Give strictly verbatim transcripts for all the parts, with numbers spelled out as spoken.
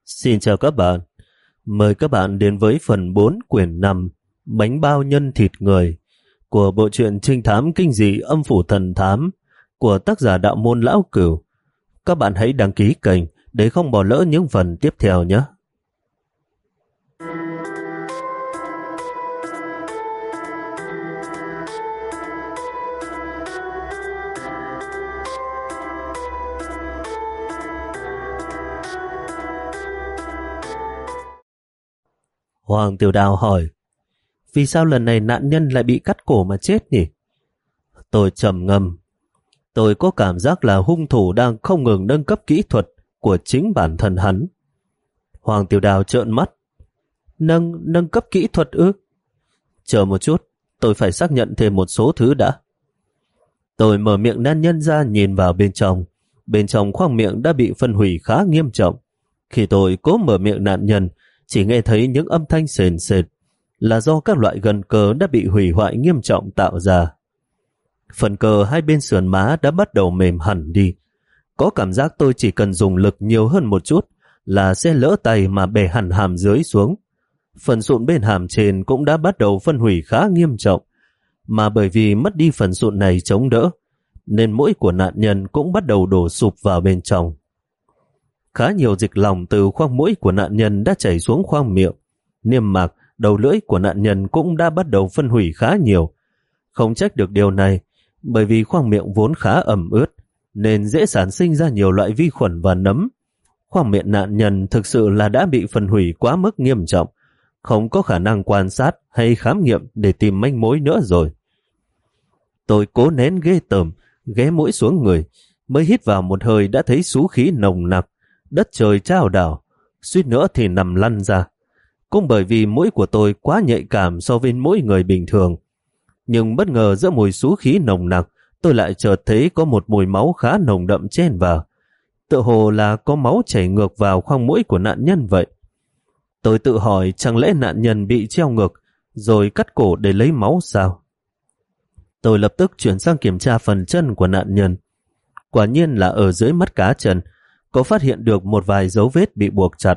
Xin chào các bạn. Mời các bạn đến với phần bốn quyển năm Bánh bao nhân thịt người của bộ truyện trinh thám kinh dị Âm phủ thần thám của tác giả Đạo môn Lão Cửu. Các bạn hãy đăng ký kênh để không bỏ lỡ những phần tiếp theo nhé. Hoàng Tiểu Đào hỏi, vì sao lần này nạn nhân lại bị cắt cổ mà chết nhỉ? Tôi trầm ngâm. Tôi có cảm giác là hung thủ đang không ngừng nâng cấp kỹ thuật của chính bản thân hắn. Hoàng Tiểu Đào trợn mắt. Nâng, nâng cấp kỹ thuật ư? Chờ một chút, tôi phải xác nhận thêm một số thứ đã. Tôi mở miệng nạn nhân ra nhìn vào bên trong. Bên trong khoang miệng đã bị phân hủy khá nghiêm trọng. Khi tôi cố mở miệng nạn nhân, chỉ nghe thấy những âm thanh sền sệt, là do các loại gân cơ đã bị hủy hoại nghiêm trọng tạo ra. Phần cơ hai bên sườn má đã bắt đầu mềm hẳn đi. Có cảm giác tôi chỉ cần dùng lực nhiều hơn một chút là sẽ lỡ tay mà bẻ hẳn hàm dưới xuống. Phần sụn bên hàm trên cũng đã bắt đầu phân hủy khá nghiêm trọng, mà bởi vì mất đi phần sụn này chống đỡ, nên mũi của nạn nhân cũng bắt đầu đổ sụp vào bên trong. Khá nhiều dịch lỏng từ khoang mũi của nạn nhân đã chảy xuống khoang miệng. Niêm mạc, đầu lưỡi của nạn nhân cũng đã bắt đầu phân hủy khá nhiều. Không trách được điều này, bởi vì khoang miệng vốn khá ẩm ướt, nên dễ sản sinh ra nhiều loại vi khuẩn và nấm. Khoang miệng nạn nhân thực sự là đã bị phân hủy quá mức nghiêm trọng, không có khả năng quan sát hay khám nghiệm để tìm manh mối nữa rồi. Tôi cố nén ghê tởm, ghé mũi xuống người, mới hít vào một hơi đã thấy xú khí nồng nặc. Đất trời trao đảo, suýt nữa thì nằm lăn ra. Cũng bởi vì mũi của tôi quá nhạy cảm so với mũi người bình thường. Nhưng bất ngờ giữa mùi xú khí nồng nặc, tôi lại chợt thấy có một mùi máu khá nồng đậm chen vào. Tựa hồ là có máu chảy ngược vào khoang mũi của nạn nhân vậy. Tôi tự hỏi chẳng lẽ nạn nhân bị treo ngược rồi cắt cổ để lấy máu sao? Tôi lập tức chuyển sang kiểm tra phần chân của nạn nhân. Quả nhiên là ở dưới mắt cá chân có phát hiện được một vài dấu vết bị buộc chặt.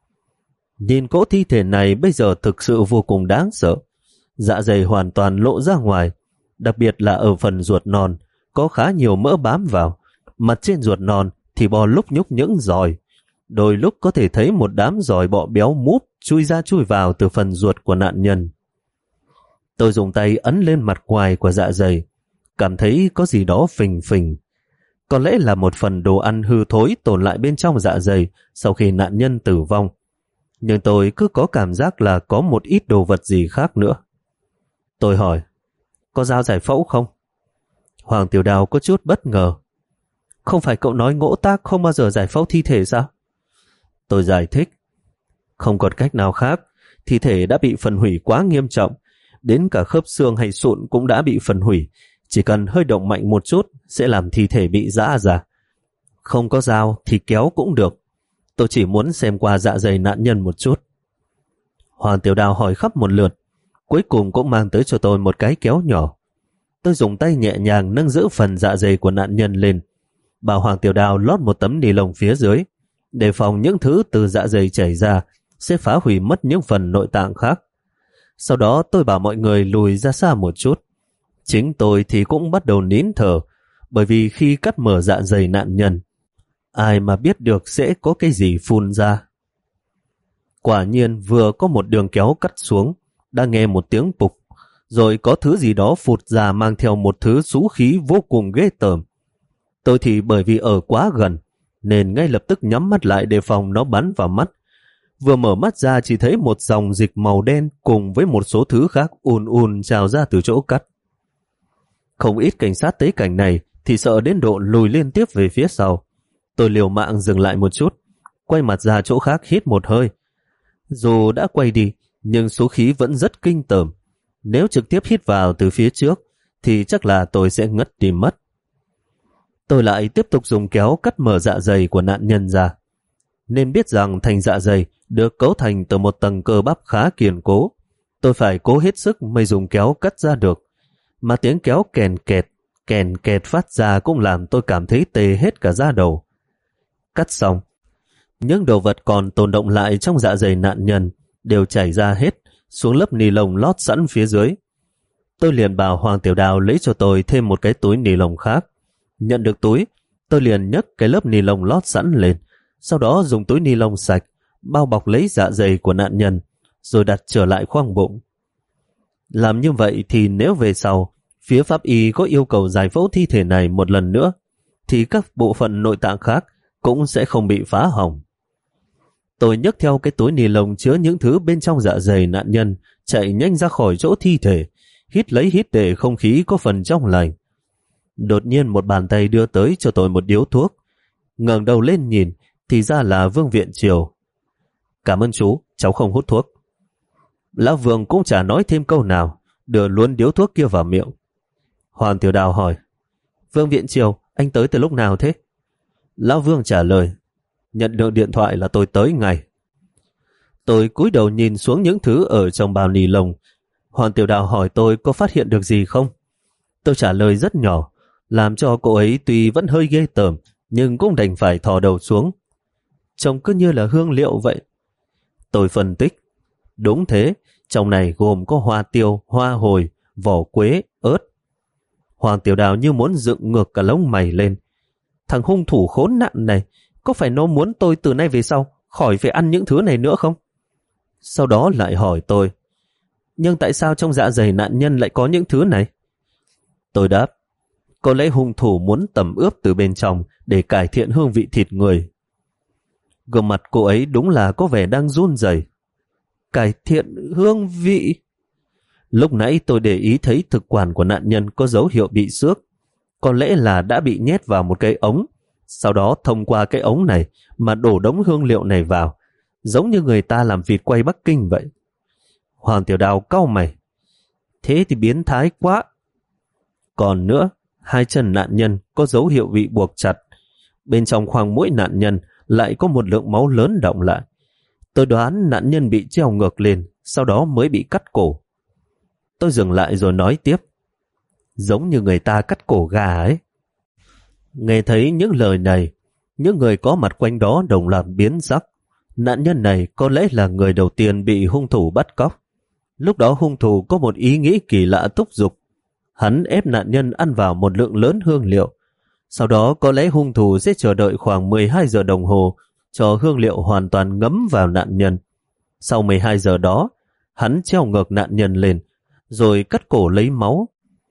Nhìn cỗ thi thể này bây giờ thực sự vô cùng đáng sợ. Dạ dày hoàn toàn lộ ra ngoài, đặc biệt là ở phần ruột non có khá nhiều mỡ bám vào. Mặt trên ruột non thì bò lúc nhúc những giòi, đôi lúc có thể thấy một đám giòi bọ béo múp chui ra chui vào từ phần ruột của nạn nhân. Tôi dùng tay ấn lên mặt ngoài của dạ dày, cảm thấy có gì đó phình phình. Có lẽ là một phần đồ ăn hư thối tồn lại bên trong dạ dày sau khi nạn nhân tử vong. Nhưng tôi cứ có cảm giác là có một ít đồ vật gì khác nữa. Tôi hỏi, có dao giải phẫu không? Hoàng Tiểu Đào có chút bất ngờ. Không phải cậu nói ngỗ tác không bao giờ giải phẫu thi thể sao? Tôi giải thích, không còn cách nào khác, thi thể đã bị phân hủy quá nghiêm trọng, đến cả khớp xương hay sụn cũng đã bị phân hủy. Chỉ cần hơi động mạnh một chút sẽ làm thi thể bị rã ra. Không có dao thì kéo cũng được. Tôi chỉ muốn xem qua dạ dày nạn nhân một chút. Hoàng Tiểu Đào hỏi khắp một lượt, cuối cùng cũng mang tới cho tôi một cái kéo nhỏ. Tôi dùng tay nhẹ nhàng nâng giữ phần dạ dày của nạn nhân lên, bảo Hoàng Tiểu Đào lót một tấm ni lông phía dưới, đề phòng những thứ từ dạ dày chảy ra sẽ phá hủy mất những phần nội tạng khác. Sau đó tôi bảo mọi người lùi ra xa một chút. Chính tôi thì cũng bắt đầu nín thở, bởi vì khi cắt mở dạ dày nạn nhân, ai mà biết được sẽ có cái gì phun ra. Quả nhiên vừa có một đường kéo cắt xuống, đã nghe một tiếng bục, rồi có thứ gì đó phụt ra mang theo một thứ xú khí vô cùng ghê tởm. Tôi thì bởi vì ở quá gần, nên ngay lập tức nhắm mắt lại đề phòng nó bắn vào mắt. Vừa mở mắt ra chỉ thấy một dòng dịch màu đen cùng với một số thứ khác ùn ùn trào ra từ chỗ cắt. Không ít cảnh sát thấy cảnh này thì sợ đến độ lùi liên tiếp về phía sau. Tôi liều mạng dừng lại một chút, quay mặt ra chỗ khác hít một hơi. Dù đã quay đi, nhưng số khí vẫn rất kinh tởm. Nếu trực tiếp hít vào từ phía trước, thì chắc là tôi sẽ ngất đi mất. Tôi lại tiếp tục dùng kéo cắt mở dạ dày của nạn nhân ra. Nên biết rằng thành dạ dày được cấu thành từ một tầng cơ bắp khá kiên cố. Tôi phải cố hết sức mới dùng kéo cắt ra được. Mà tiếng kéo kèn kẹt, kèn kẹt phát ra cũng làm tôi cảm thấy tê hết cả da đầu. Cắt xong, Những đồ vật còn tồn động lại trong dạ dày nạn nhân đều chảy ra hết xuống lớp ni lông lót sẵn phía dưới. Tôi liền bảo Hoàng Tiểu Đào lấy cho tôi thêm một cái túi ni lông khác. Nhận được túi, tôi liền nhấc cái lớp ni lông lót sẵn lên, sau đó dùng túi ni lông sạch bao bọc lấy dạ dày của nạn nhân, rồi đặt trở lại khoang bụng. Làm như vậy thì nếu về sau phía pháp y có yêu cầu giải phẫu thi thể này một lần nữa, thì các bộ phận nội tạng khác cũng sẽ không bị phá hỏng. Tôi nhấc theo cái túi ni lông chứa những thứ bên trong dạ dày nạn nhân, chạy nhanh ra khỏi chỗ thi thể, hít lấy hít để không khí có phần trong lành. Đột nhiên một bàn tay đưa tới cho tôi một điếu thuốc. Ngẩng đầu lên nhìn thì ra là Vương Viện Triều. Cảm ơn chú, cháu không hút thuốc. Lão Vương cũng chả nói thêm câu nào, đưa luôn điếu thuốc kia vào miệng. Hoàng Tiểu Đào hỏi, Vương Viện Triều, anh tới từ lúc nào thế? Lão Vương trả lời, nhận được điện thoại là tôi tới ngay. Tôi cúi đầu nhìn xuống những thứ ở trong bao ni lông. Hoàng Tiểu Đào hỏi tôi có phát hiện được gì không? Tôi trả lời rất nhỏ, làm cho cô ấy tuy vẫn hơi ghê tởm, nhưng cũng đành phải thò đầu xuống. Trông cứ như là hương liệu vậy. Tôi phân tích, đúng thế, trong này gồm có hoa tiêu, hoa hồi, vỏ quế, ớt. Hoàng Tiểu Đào như muốn dựng ngược cả lông mày lên. Thằng hung thủ khốn nạn này, có phải nó muốn tôi từ nay về sau khỏi phải ăn những thứ này nữa không? Sau đó lại hỏi tôi, nhưng tại sao trong dạ dày nạn nhân lại có những thứ này? Tôi đáp, có lẽ hung thủ muốn tẩm ướp từ bên trong để cải thiện hương vị thịt người. Gương mặt cô ấy đúng là có vẻ đang run rẩy. Cải thiện hương vị? Lúc nãy tôi để ý thấy thực quản của nạn nhân có dấu hiệu bị xước. Có lẽ là đã bị nhét vào một cái ống, sau đó thông qua cái ống này mà đổ đống hương liệu này vào, giống như người ta làm vịt quay Bắc Kinh vậy. Hoàng Tiểu Đào cau mày, thế thì biến thái quá. Còn nữa, hai chân nạn nhân có dấu hiệu bị buộc chặt. Bên trong khoang mũi nạn nhân lại có một lượng máu lớn đọng lại. Tôi đoán nạn nhân bị treo ngược lên, sau đó mới bị cắt cổ. Tôi dừng lại rồi nói tiếp, giống như người ta cắt cổ gà ấy. Nghe thấy những lời này, những người có mặt quanh đó đồng loạt biến sắc. Nạn nhân này có lẽ là người đầu tiên bị hung thủ bắt cóc. Lúc đó hung thủ có một ý nghĩ kỳ lạ thúc giục. Hắn ép nạn nhân ăn vào một lượng lớn hương liệu. Sau đó có lẽ hung thủ sẽ chờ đợi khoảng mười hai giờ đồng hồ cho hương liệu hoàn toàn ngấm vào nạn nhân. Sau mười hai giờ đó, hắn treo ngược nạn nhân lên, rồi cắt cổ lấy máu.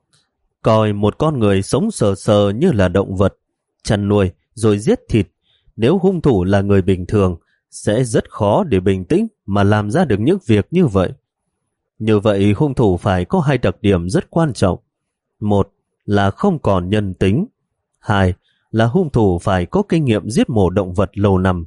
Coi một con người sống sờ sờ như là động vật, chăn nuôi rồi giết thịt. Nếu hung thủ là người bình thường, sẽ rất khó để bình tĩnh mà làm ra được những việc như vậy. Như vậy hung thủ phải có hai đặc điểm rất quan trọng. Một là không còn nhân tính. Hai là hung thủ phải có kinh nghiệm giết mổ động vật lâu năm.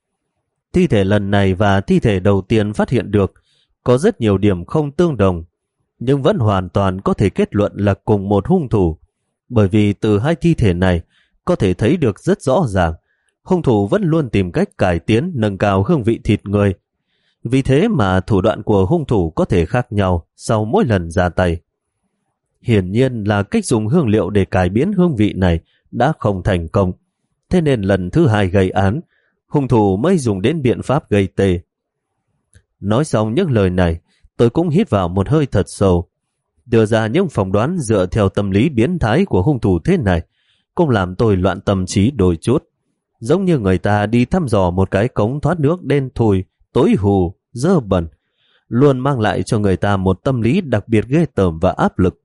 Thi thể lần này và thi thể đầu tiên phát hiện được có rất nhiều điểm không tương đồng, nhưng vẫn hoàn toàn có thể kết luận là cùng một hung thủ, bởi vì từ hai thi thể này có thể thấy được rất rõ ràng hung thủ vẫn luôn tìm cách cải tiến nâng cao hương vị thịt người. Vì thế mà thủ đoạn của hung thủ có thể khác nhau sau mỗi lần ra tay. Hiển nhiên là cách dùng hương liệu để cải biến hương vị này đã không thành công, thế nên lần thứ hai gây án, hung thủ mới dùng đến biện pháp gây tê. Nói xong những lời này, tôi cũng hít vào một hơi thật sâu. Đưa ra những phỏng đoán dựa theo tâm lý biến thái của hung thủ thế này cũng làm tôi loạn tâm trí đôi chút. Giống như người ta đi thăm dò một cái cống thoát nước đen thui, tối hù, dơ bẩn, luôn mang lại cho người ta một tâm lý đặc biệt ghê tởm và áp lực.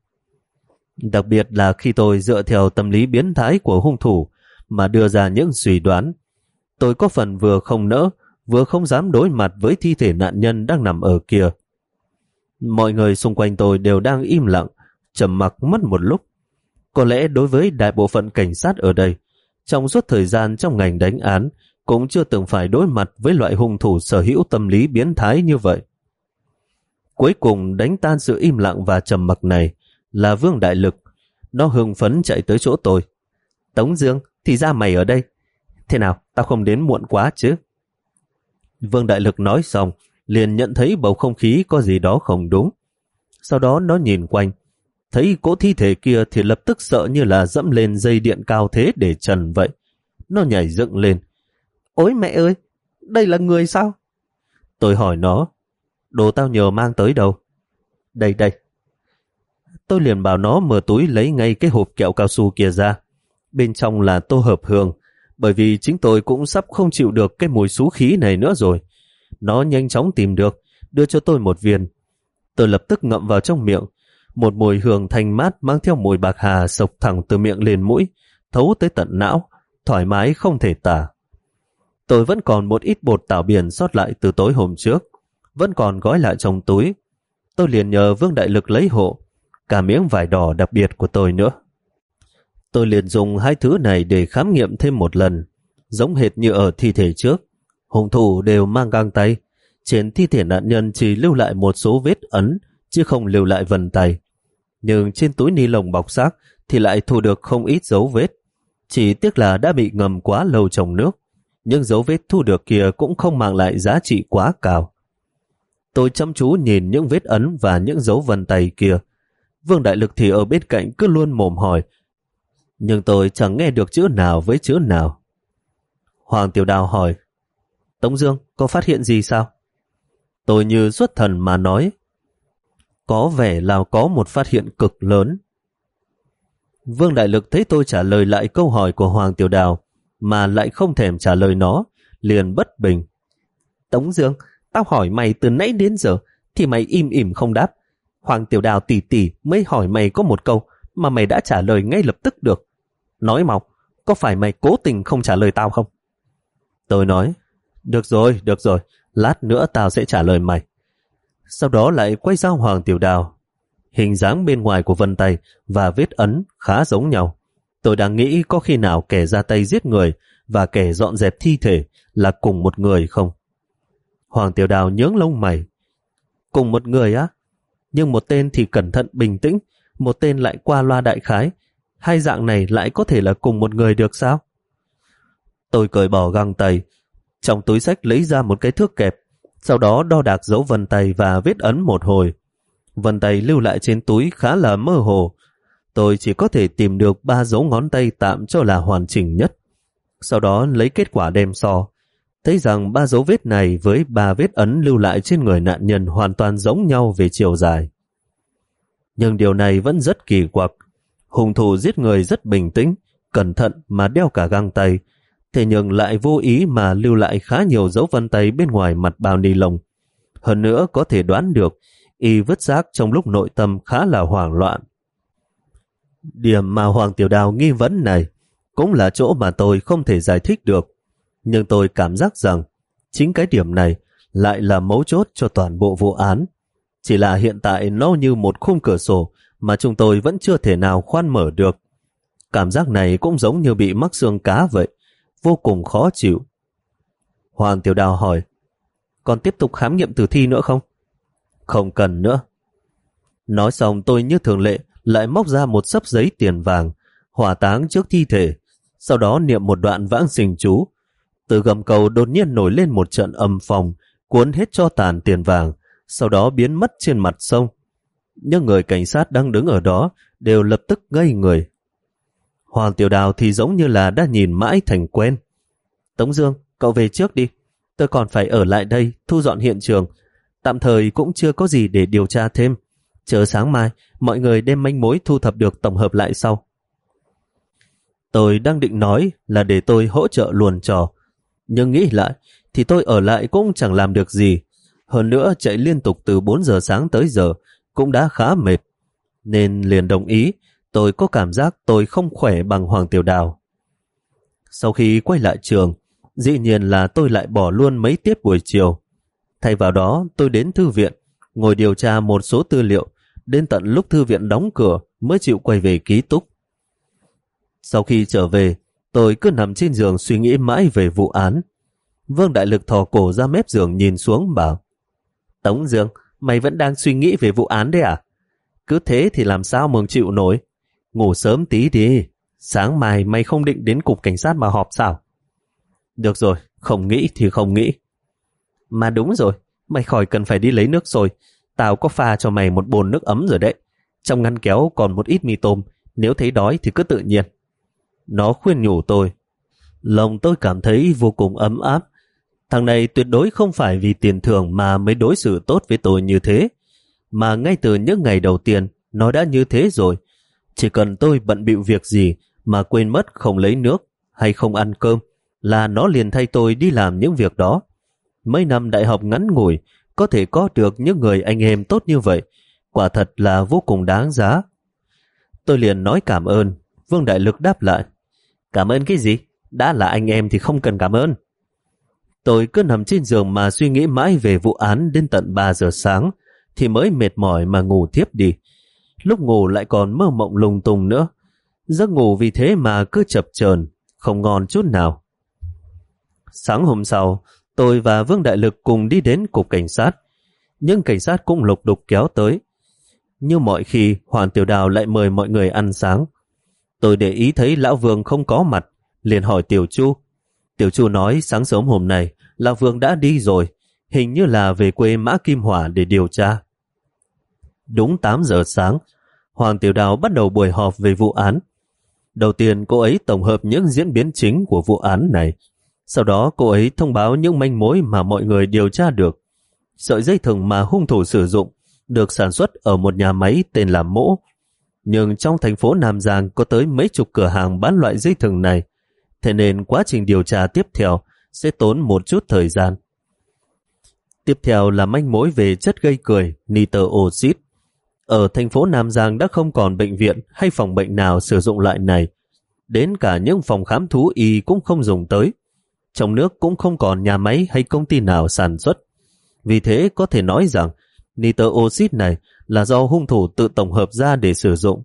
Đặc biệt là khi tôi dựa theo tâm lý biến thái của hung thủ mà đưa ra những suy đoán, tôi có phần vừa không nỡ, vừa không dám đối mặt với thi thể nạn nhân đang nằm ở kia. Mọi người xung quanh tôi đều đang im lặng, trầm mặc mất một lúc. Có lẽ đối với đại bộ phận cảnh sát ở đây, trong suốt thời gian trong ngành đánh án, cũng chưa từng phải đối mặt với loại hung thủ sở hữu tâm lý biến thái như vậy. Cuối cùng đánh tan sự im lặng và trầm mặc này là Vương Đại Lực. Nó hưng phấn chạy tới chỗ tôi. Tống Dương, thì ra mày ở đây. Thế nào, tao không đến muộn quá chứ? Vương Đại Lực nói xong, liền nhận thấy bầu không khí có gì đó không đúng. Sau đó nó nhìn quanh, thấy cỗ thi thể kia thì lập tức sợ như là dẫm lên dây điện cao thế để trần vậy. Nó nhảy dựng lên. Ôi mẹ ơi, đây là người sao? Tôi hỏi nó, đồ tao nhờ mang tới đâu? Đây đây. Tôi liền bảo nó mở túi lấy ngay cái hộp kẹo cao su kia ra. Bên trong là tô hợp hương, bởi vì chính tôi cũng sắp không chịu được cái mùi xú khí này nữa rồi. Nó nhanh chóng tìm được, đưa cho tôi một viên. Tôi lập tức ngậm vào trong miệng. Một mùi hương thanh mát mang theo mùi bạc hà sộc thẳng từ miệng lên mũi, thấu tới tận não, thoải mái không thể tả. Tôi vẫn còn một ít bột tảo biển sót lại từ tối hôm trước, vẫn còn gói lại trong túi. Tôi liền nhờ Vương Đại Lực lấy hộ, cả miếng vải đỏ đặc biệt của tôi nữa. Tôi liền dùng hai thứ này để khám nghiệm thêm một lần, giống hệt như ở thi thể trước. Hung thủ đều mang găng tay, trên thi thể nạn nhân chỉ lưu lại một số vết ấn, chứ không lưu lại vân tay. Nhưng trên túi ni lông bọc xác thì lại thu được không ít dấu vết. Chỉ tiếc là đã bị ngầm quá lâu trong nước, nhưng dấu vết thu được kia cũng không mang lại giá trị quá cao. Tôi chăm chú nhìn những vết ấn và những dấu vân tay kia. Vương Đại Lực thì ở bên cạnh cứ luôn mồm hỏi, nhưng tôi chẳng nghe được chữ nào với chữ nào. Hoàng Tiểu Đào hỏi, Tống Dương, có phát hiện gì sao? Tôi như xuất thần mà nói, có vẻ là có một phát hiện cực lớn. Vương Đại Lực thấy tôi trả lời lại câu hỏi của Hoàng Tiểu Đào mà lại không thèm trả lời nó, liền bất bình. Tống Dương, tao hỏi mày từ nãy đến giờ thì mày im ỉm không đáp. Hoàng Tiểu Đào tỷ tỷ mới hỏi mày có một câu mà mày đã trả lời ngay lập tức được. Nói mau, có phải mày cố tình không trả lời tao không? Tôi nói, được rồi, được rồi, lát nữa tao sẽ trả lời mày. Sau đó lại quay sang Hoàng Tiểu Đào. Hình dáng bên ngoài của vân tay và vết ấn khá giống nhau. Tôi đang nghĩ có khi nào kẻ ra tay giết người và kẻ dọn dẹp thi thể là cùng một người không? Hoàng Tiểu Đào nhướng lông mày. Cùng một người á? Nhưng một tên thì cẩn thận bình tĩnh, một tên lại qua loa đại khái. Hai dạng này lại có thể là cùng một người được sao? Tôi cởi bỏ găng tay, trong túi xách lấy ra một cái thước kẹp, sau đó đo đạc dấu vân tay và vết ấn một hồi. Vân tay lưu lại trên túi khá là mơ hồ. Tôi chỉ có thể tìm được ba dấu ngón tay tạm cho là hoàn chỉnh nhất. Sau đó lấy kết quả đem so, thấy rằng ba dấu vết này với ba vết ấn lưu lại trên người nạn nhân hoàn toàn giống nhau về chiều dài. Nhưng điều này vẫn rất kỳ quặc. Hung thủ giết người rất bình tĩnh, cẩn thận mà đeo cả găng tay, thế nhưng lại vô ý mà lưu lại khá nhiều dấu vân tay bên ngoài mặt bao ni lông. Hơn nữa có thể đoán được, y vứt rác trong lúc nội tâm khá là hoảng loạn. Điểm mà Hoàng Tiểu Đào nghi vấn này cũng là chỗ mà tôi không thể giải thích được. Nhưng tôi cảm giác rằng chính cái điểm này lại là mấu chốt cho toàn bộ vụ án. Chỉ là hiện tại nó như một khung cửa sổ mà chúng tôi vẫn chưa thể nào khoan mở được. Cảm giác này cũng giống như bị mắc xương cá vậy, vô cùng khó chịu. Hoàng Tiểu Đào hỏi, còn tiếp tục khám nghiệm tử thi nữa không? Không cần nữa. Nói xong tôi như thường lệ lại móc ra một xấp giấy tiền vàng, hỏa táng trước thi thể, sau đó niệm một đoạn vãng sinh chú. Từ gầm cầu đột nhiên nổi lên một trận âm phong, cuốn hết cho tàn tiền vàng, sau đó biến mất trên mặt sông. Nhưng người cảnh sát đang đứng ở đó đều lập tức ngây người. Hoàng Tiểu Đào thì giống như là đã nhìn mãi thành quen. Tống Dương, cậu về trước đi, tôi còn phải ở lại đây thu dọn hiện trường. Tạm thời cũng chưa có gì để điều tra thêm. Chờ sáng mai, mọi người đem manh mối thu thập được tổng hợp lại sau. Tôi đang định nói là để tôi hỗ trợ luồn trò, nhưng nghĩ lại thì tôi ở lại cũng chẳng làm được gì. Hơn nữa chạy liên tục từ bốn giờ sáng tới giờ cũng đã khá mệt, nên liền đồng ý. Tôi có cảm giác tôi không khỏe bằng Hoàng Tiểu Đào. Sau khi quay lại trường, dĩ nhiên là tôi lại bỏ luôn mấy tiết buổi chiều. Thay vào đó tôi đến thư viện, ngồi điều tra một số tư liệu, đến tận lúc thư viện đóng cửa mới chịu quay về ký túc. Sau khi trở về, tôi cứ nằm trên giường suy nghĩ mãi về vụ án. Vương Đại Lực thò cổ ra mép giường nhìn xuống bảo, Tống Dương, mày vẫn đang suy nghĩ về vụ án đấy à? Cứ thế thì làm sao mừng chịu nổi? Ngủ sớm tí đi, sáng mai mày không định đến cục cảnh sát mà họp sao? Được rồi, không nghĩ thì không nghĩ. Mà đúng rồi, mày khỏi cần phải đi lấy nước sôi, tao có pha cho mày một bồn nước ấm rồi đấy. Trong ngăn kéo còn một ít mì tôm, nếu thấy đói thì cứ tự nhiên. Nó khuyên nhủ tôi. Lòng tôi cảm thấy vô cùng ấm áp. Thằng này tuyệt đối không phải vì tiền thưởng mà mới đối xử tốt với tôi như thế, mà ngay từ những ngày đầu tiên nó đã như thế rồi. Chỉ cần tôi bận bịu việc gì mà quên mất không lấy nước hay không ăn cơm là nó liền thay tôi đi làm những việc đó. Mấy năm đại học ngắn ngủi có thể có được những người anh em tốt như vậy, quả thật là vô cùng đáng giá. Tôi liền nói cảm ơn. Vương Đại Lực đáp lại, cảm ơn cái gì? Đã là anh em thì không cần cảm ơn. Tôi cứ nằm trên giường mà suy nghĩ mãi về vụ án đến tận ba giờ sáng thì mới mệt mỏi mà ngủ thiếp đi. Lúc ngủ lại còn mơ mộng lung tung nữa. Giấc ngủ vì thế mà cứ chập chờn, không ngon chút nào. Sáng hôm sau, tôi và Vương Đại Lực cùng đi đến cục cảnh sát. Nhưng cảnh sát cũng lục đục kéo tới. Như mọi khi, Hoàng Tiểu Đào lại mời mọi người ăn sáng. Tôi để ý thấy Lão Vương không có mặt, liền hỏi Tiểu Chu. Tiểu Chu nói sáng sớm hôm nay Lão Vương đã đi rồi, hình như là về quê Mã Kim Hỏa để điều tra. Đúng tám giờ sáng, Hoàng Tiểu Đào bắt đầu buổi họp về vụ án. Đầu tiên cô ấy tổng hợp những diễn biến chính của vụ án này. Sau đó cô ấy thông báo những manh mối mà mọi người điều tra được. Sợi dây thừng mà hung thủ sử dụng được sản xuất ở một nhà máy tên là Mỗ. Nhưng trong thành phố Nam Giang có tới mấy chục cửa hàng bán loại dây thừng này, thế nên quá trình điều tra tiếp theo sẽ tốn một chút thời gian. Tiếp theo là manh mối về chất gây cười nitơ oxit. Ở thành phố Nam Giang đã không còn bệnh viện hay phòng bệnh nào sử dụng loại này. Đến cả những phòng khám thú y cũng không dùng tới. Trong nước cũng không còn nhà máy hay công ty nào sản xuất. Vì thế có thể nói rằng nitơ oxit này là do hung thủ tự tổng hợp ra để sử dụng.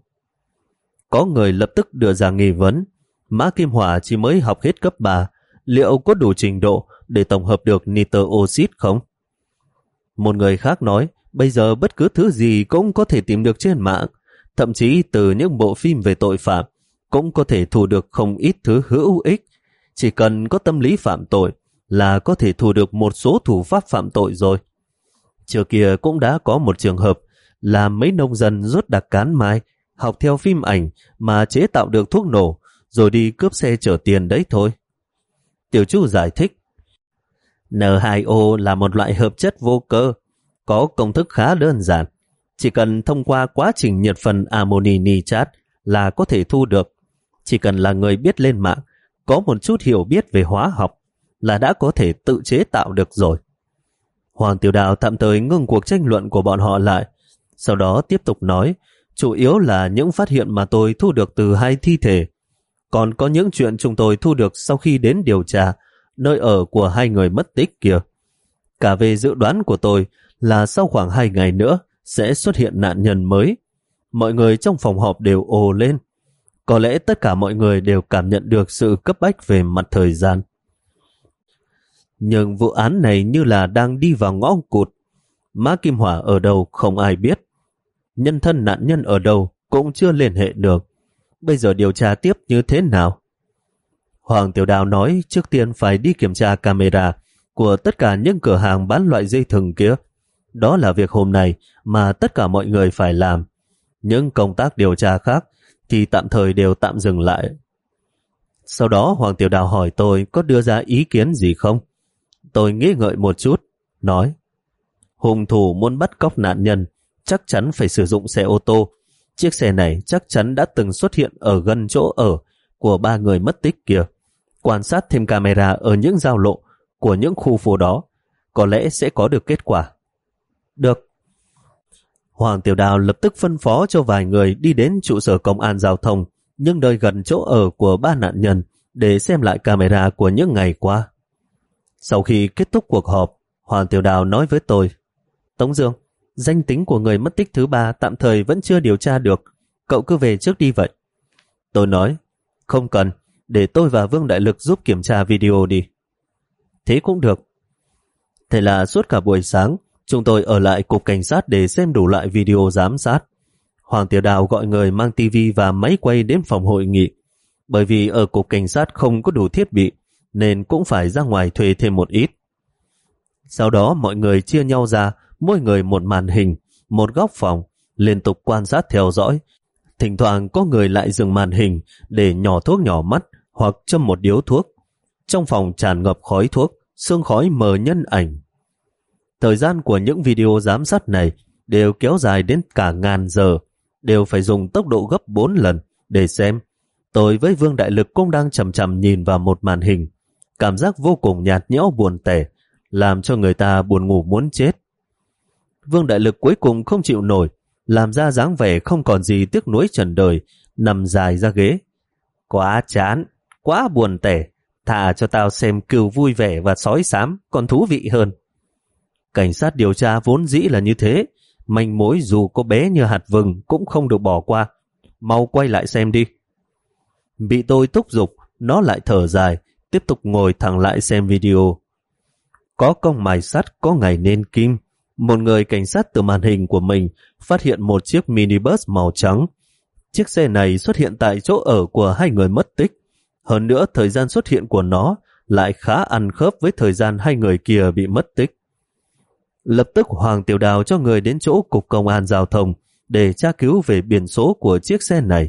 Có người lập tức đưa ra nghi vấn, Mã Kim Hỏa chỉ mới học hết cấp ba, liệu có đủ trình độ để tổng hợp được nitơ oxit không? Một người khác nói, bây giờ bất cứ thứ gì cũng có thể tìm được trên mạng, thậm chí từ những bộ phim về tội phạm cũng có thể thu được không ít thứ hữu ích. Chỉ cần có tâm lý phạm tội là có thể thu được một số thủ pháp phạm tội rồi. Trước kia cũng đã có một trường hợp là mấy nông dân rút đặc cán mai, học theo phim ảnh mà chế tạo được thuốc nổ, rồi đi cướp xe chở tiền đấy thôi. Tiểu Chu giải thích, N hai O là một loại hợp chất vô cơ, có công thức khá đơn giản. Chỉ cần thông qua quá trình nhiệt phần amoni nitrat là có thể thu được. Chỉ cần là người biết lên mạng, có một chút hiểu biết về hóa học là đã có thể tự chế tạo được rồi. Hoàng Tiểu Đào tạm thời ngưng cuộc tranh luận của bọn họ lại, sau đó tiếp tục nói, chủ yếu là những phát hiện mà tôi thu được từ hai thi thể. Còn có những chuyện chúng tôi thu được sau khi đến điều tra nơi ở của hai người mất tích kia. Cả về dự đoán của tôi là sau khoảng hai ngày nữa sẽ xuất hiện nạn nhân mới. Mọi người trong phòng họp đều ồ lên. Có lẽ tất cả mọi người đều cảm nhận được sự cấp bách về mặt thời gian. Nhưng vụ án này như là đang đi vào ngõ cụt. Mã Kim Hỏa ở đâu không ai biết. Nhân thân nạn nhân ở đâu cũng chưa liên hệ được. Bây giờ điều tra tiếp như thế nào? Hoàng Tiểu Đào nói trước tiên phải đi kiểm tra camera của tất cả những cửa hàng bán loại dây thừng kia. Đó là việc hôm nay mà tất cả mọi người phải làm. Những công tác điều tra khác thì tạm thời đều tạm dừng lại. Sau đó Hoàng Tiểu Đào hỏi tôi có đưa ra ý kiến gì không? Tôi nghĩ ngợi một chút, nói, hung thủ muốn bắt cóc nạn nhân chắc chắn phải sử dụng xe ô tô. Chiếc xe này chắc chắn đã từng xuất hiện ở gần chỗ ở của ba người mất tích kia. Quan sát thêm camera ở những giao lộ của những khu phố đó, có lẽ sẽ có được kết quả. Được. Hoàng Tiểu Đào lập tức phân phó cho vài người đi đến trụ sở công an giao thông nhưng nơi gần chỗ ở của ba nạn nhân để xem lại camera của những ngày qua. Sau khi kết thúc cuộc họp, Hoàng Tiểu Đào nói với tôi, Tống Dương, danh tính của người mất tích thứ ba tạm thời vẫn chưa điều tra được, cậu cứ về trước đi vậy. Tôi nói, không cần, để tôi và Vương Đại Lực giúp kiểm tra video đi. Thế cũng được. Thế là suốt cả buổi sáng, chúng tôi ở lại cục cảnh sát để xem đủ lại video giám sát. Hoàng Tiểu Đào gọi người mang tivi và máy quay đến phòng hội nghị. Bởi vì ở cục cảnh sát không có đủ thiết bị, nên cũng phải ra ngoài thuê thêm một ít. Sau đó mọi người chia nhau ra, mỗi người một màn hình, một góc phòng, liên tục quan sát theo dõi. Thỉnh thoảng có người lại dừng màn hình để nhỏ thuốc nhỏ mắt hoặc châm một điếu thuốc. Trong phòng tràn ngập khói thuốc, sương khói mờ nhân ảnh. Thời gian của những video giám sát này đều kéo dài đến cả ngàn giờ, đều phải dùng tốc độ gấp bốn lần để xem. Tôi với Vương Đại Lực cũng đang chầm chầm nhìn vào một màn hình, cảm giác vô cùng nhạt nhẽo buồn tẻ, làm cho người ta buồn ngủ muốn chết. Vương Đại Lực cuối cùng không chịu nổi, làm ra dáng vẻ không còn gì tiếc nuối trần đời, nằm dài ra ghế. Quá chán, quá buồn tẻ, thà cho tao xem cừu vui vẻ và sói xám còn thú vị hơn. Cảnh sát điều tra vốn dĩ là như thế, manh mối dù có bé như hạt vừng cũng không được bỏ qua. Mau quay lại xem đi. Bị tôi thúc giục, nó lại thở dài, tiếp tục ngồi thẳng lại xem video. Có công mài sắt, có ngày nên kim. Một người cảnh sát từ màn hình của mình phát hiện một chiếc minibus màu trắng. Chiếc xe này xuất hiện tại chỗ ở của hai người mất tích. Hơn nữa, thời gian xuất hiện của nó lại khá ăn khớp với thời gian hai người kia bị mất tích. Lập tức Hoàng Tiểu Đào cho người đến chỗ Cục Công an Giao thông để tra cứu về biển số của chiếc xe này.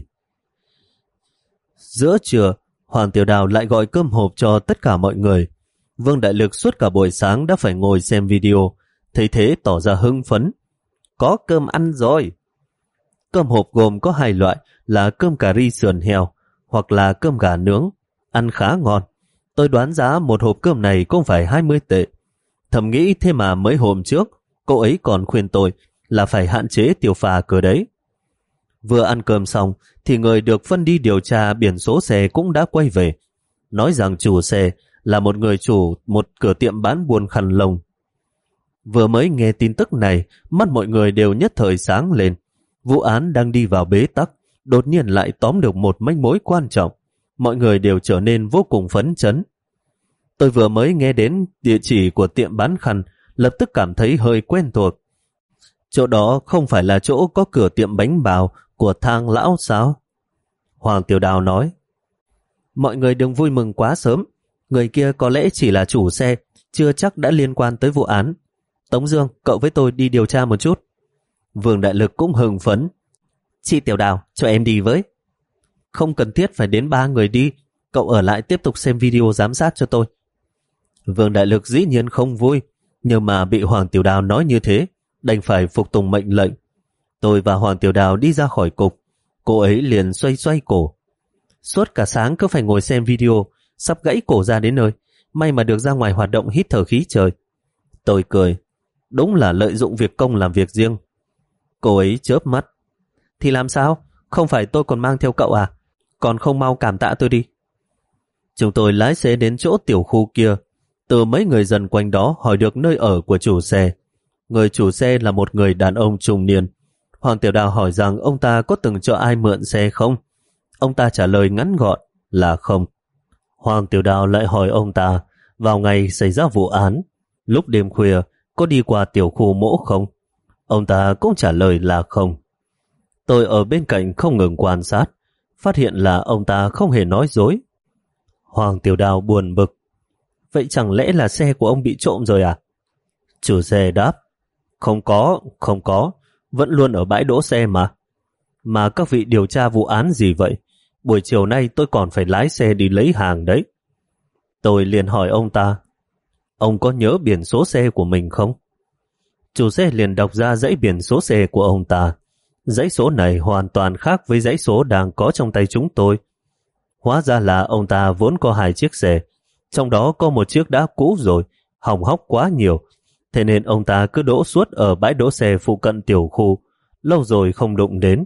Giữa trưa, Hoàng Tiểu Đào lại gọi cơm hộp cho tất cả mọi người. Vương Đại Lực suốt cả buổi sáng đã phải ngồi xem video, thấy thế tỏ ra hưng phấn. Có cơm ăn rồi. Cơm hộp gồm có hai loại là cơm cà ri sườn heo hoặc là cơm gà nướng, ăn khá ngon. Tôi đoán giá một hộp cơm này cũng phải hai mươi tệ. Thầm nghĩ thế mà mấy hôm trước, cô ấy còn khuyên tôi là phải hạn chế tiêu pha cơ đấy. Vừa ăn cơm xong thì người được phân đi điều tra biển số xe cũng đã quay về, nói rằng chủ xe là một người chủ một cửa tiệm bán buôn khăn lông. Vừa mới nghe tin tức này, mắt mọi người đều nhất thời sáng lên. Vụ án đang đi vào bế tắc, đột nhiên lại tóm được một manh mối quan trọng. Mọi người đều trở nên vô cùng phấn chấn. Tôi vừa mới nghe đến địa chỉ của tiệm bán khăn, lập tức cảm thấy hơi quen thuộc. Chỗ đó không phải là chỗ có cửa tiệm bánh bào của Thang lão sao? Hoàng Tiểu Đào nói. Mọi người đừng vui mừng quá sớm. Người kia có lẽ chỉ là chủ xe, chưa chắc đã liên quan tới vụ án. Tống Dương, cậu với tôi đi điều tra một chút. Vương Đại Lực cũng hưng phấn. Chị Tiểu Đào, cho em đi với. Không cần thiết phải đến ba người đi, cậu ở lại tiếp tục xem video giám sát cho tôi. Vương Đại Lực dĩ nhiên không vui, nhưng mà bị Hoàng Tiểu Đào nói như thế, đành phải phục tùng mệnh lệnh. Tôi và Hoàng Tiểu Đào đi ra khỏi cục, cô ấy liền xoay xoay cổ. Suốt cả sáng cứ phải ngồi xem video, sắp gãy cổ ra đến nơi, may mà được ra ngoài hoạt động hít thở khí trời. Tôi cười, đúng là lợi dụng việc công làm việc riêng. Cô ấy chớp mắt. Thì làm sao? Không phải tôi còn mang theo cậu à? Còn không mau cảm tạ tôi đi. Chúng tôi lái xe đến chỗ tiểu khu kia. Từ mấy người dân quanh đó hỏi được nơi ở của chủ xe. Người chủ xe là một người đàn ông trung niên. Hoàng Tiểu Đào hỏi rằng ông ta có từng cho ai mượn xe không? Ông ta trả lời ngắn gọn là không. Hoàng Tiểu Đào lại hỏi ông ta vào ngày xảy ra vụ án, lúc đêm khuya có đi qua tiểu khu mỗ không? Ông ta cũng trả lời là không. Tôi ở bên cạnh không ngừng quan sát, phát hiện là ông ta không hề nói dối. Hoàng Tiểu Đào buồn bực. Vậy chẳng lẽ là xe của ông bị trộm rồi à? Chủ xe đáp. Không có, không có, vẫn luôn ở bãi đỗ xe mà. Mà các vị điều tra vụ án gì vậy? Buổi chiều nay tôi còn phải lái xe đi lấy hàng đấy. Tôi liền hỏi ông ta, ông có nhớ biển số xe của mình không? Chủ xe liền đọc ra dãy biển số xe của ông ta. Dãy số này hoàn toàn khác với dãy số đang có trong tay chúng tôi. Hóa ra là ông ta vốn có hai chiếc xe, trong đó có một chiếc đã cũ rồi, hỏng hóc quá nhiều, thế nên ông ta cứ đỗ suốt ở bãi đỗ xe phụ cận tiểu khu, lâu rồi không đụng đến.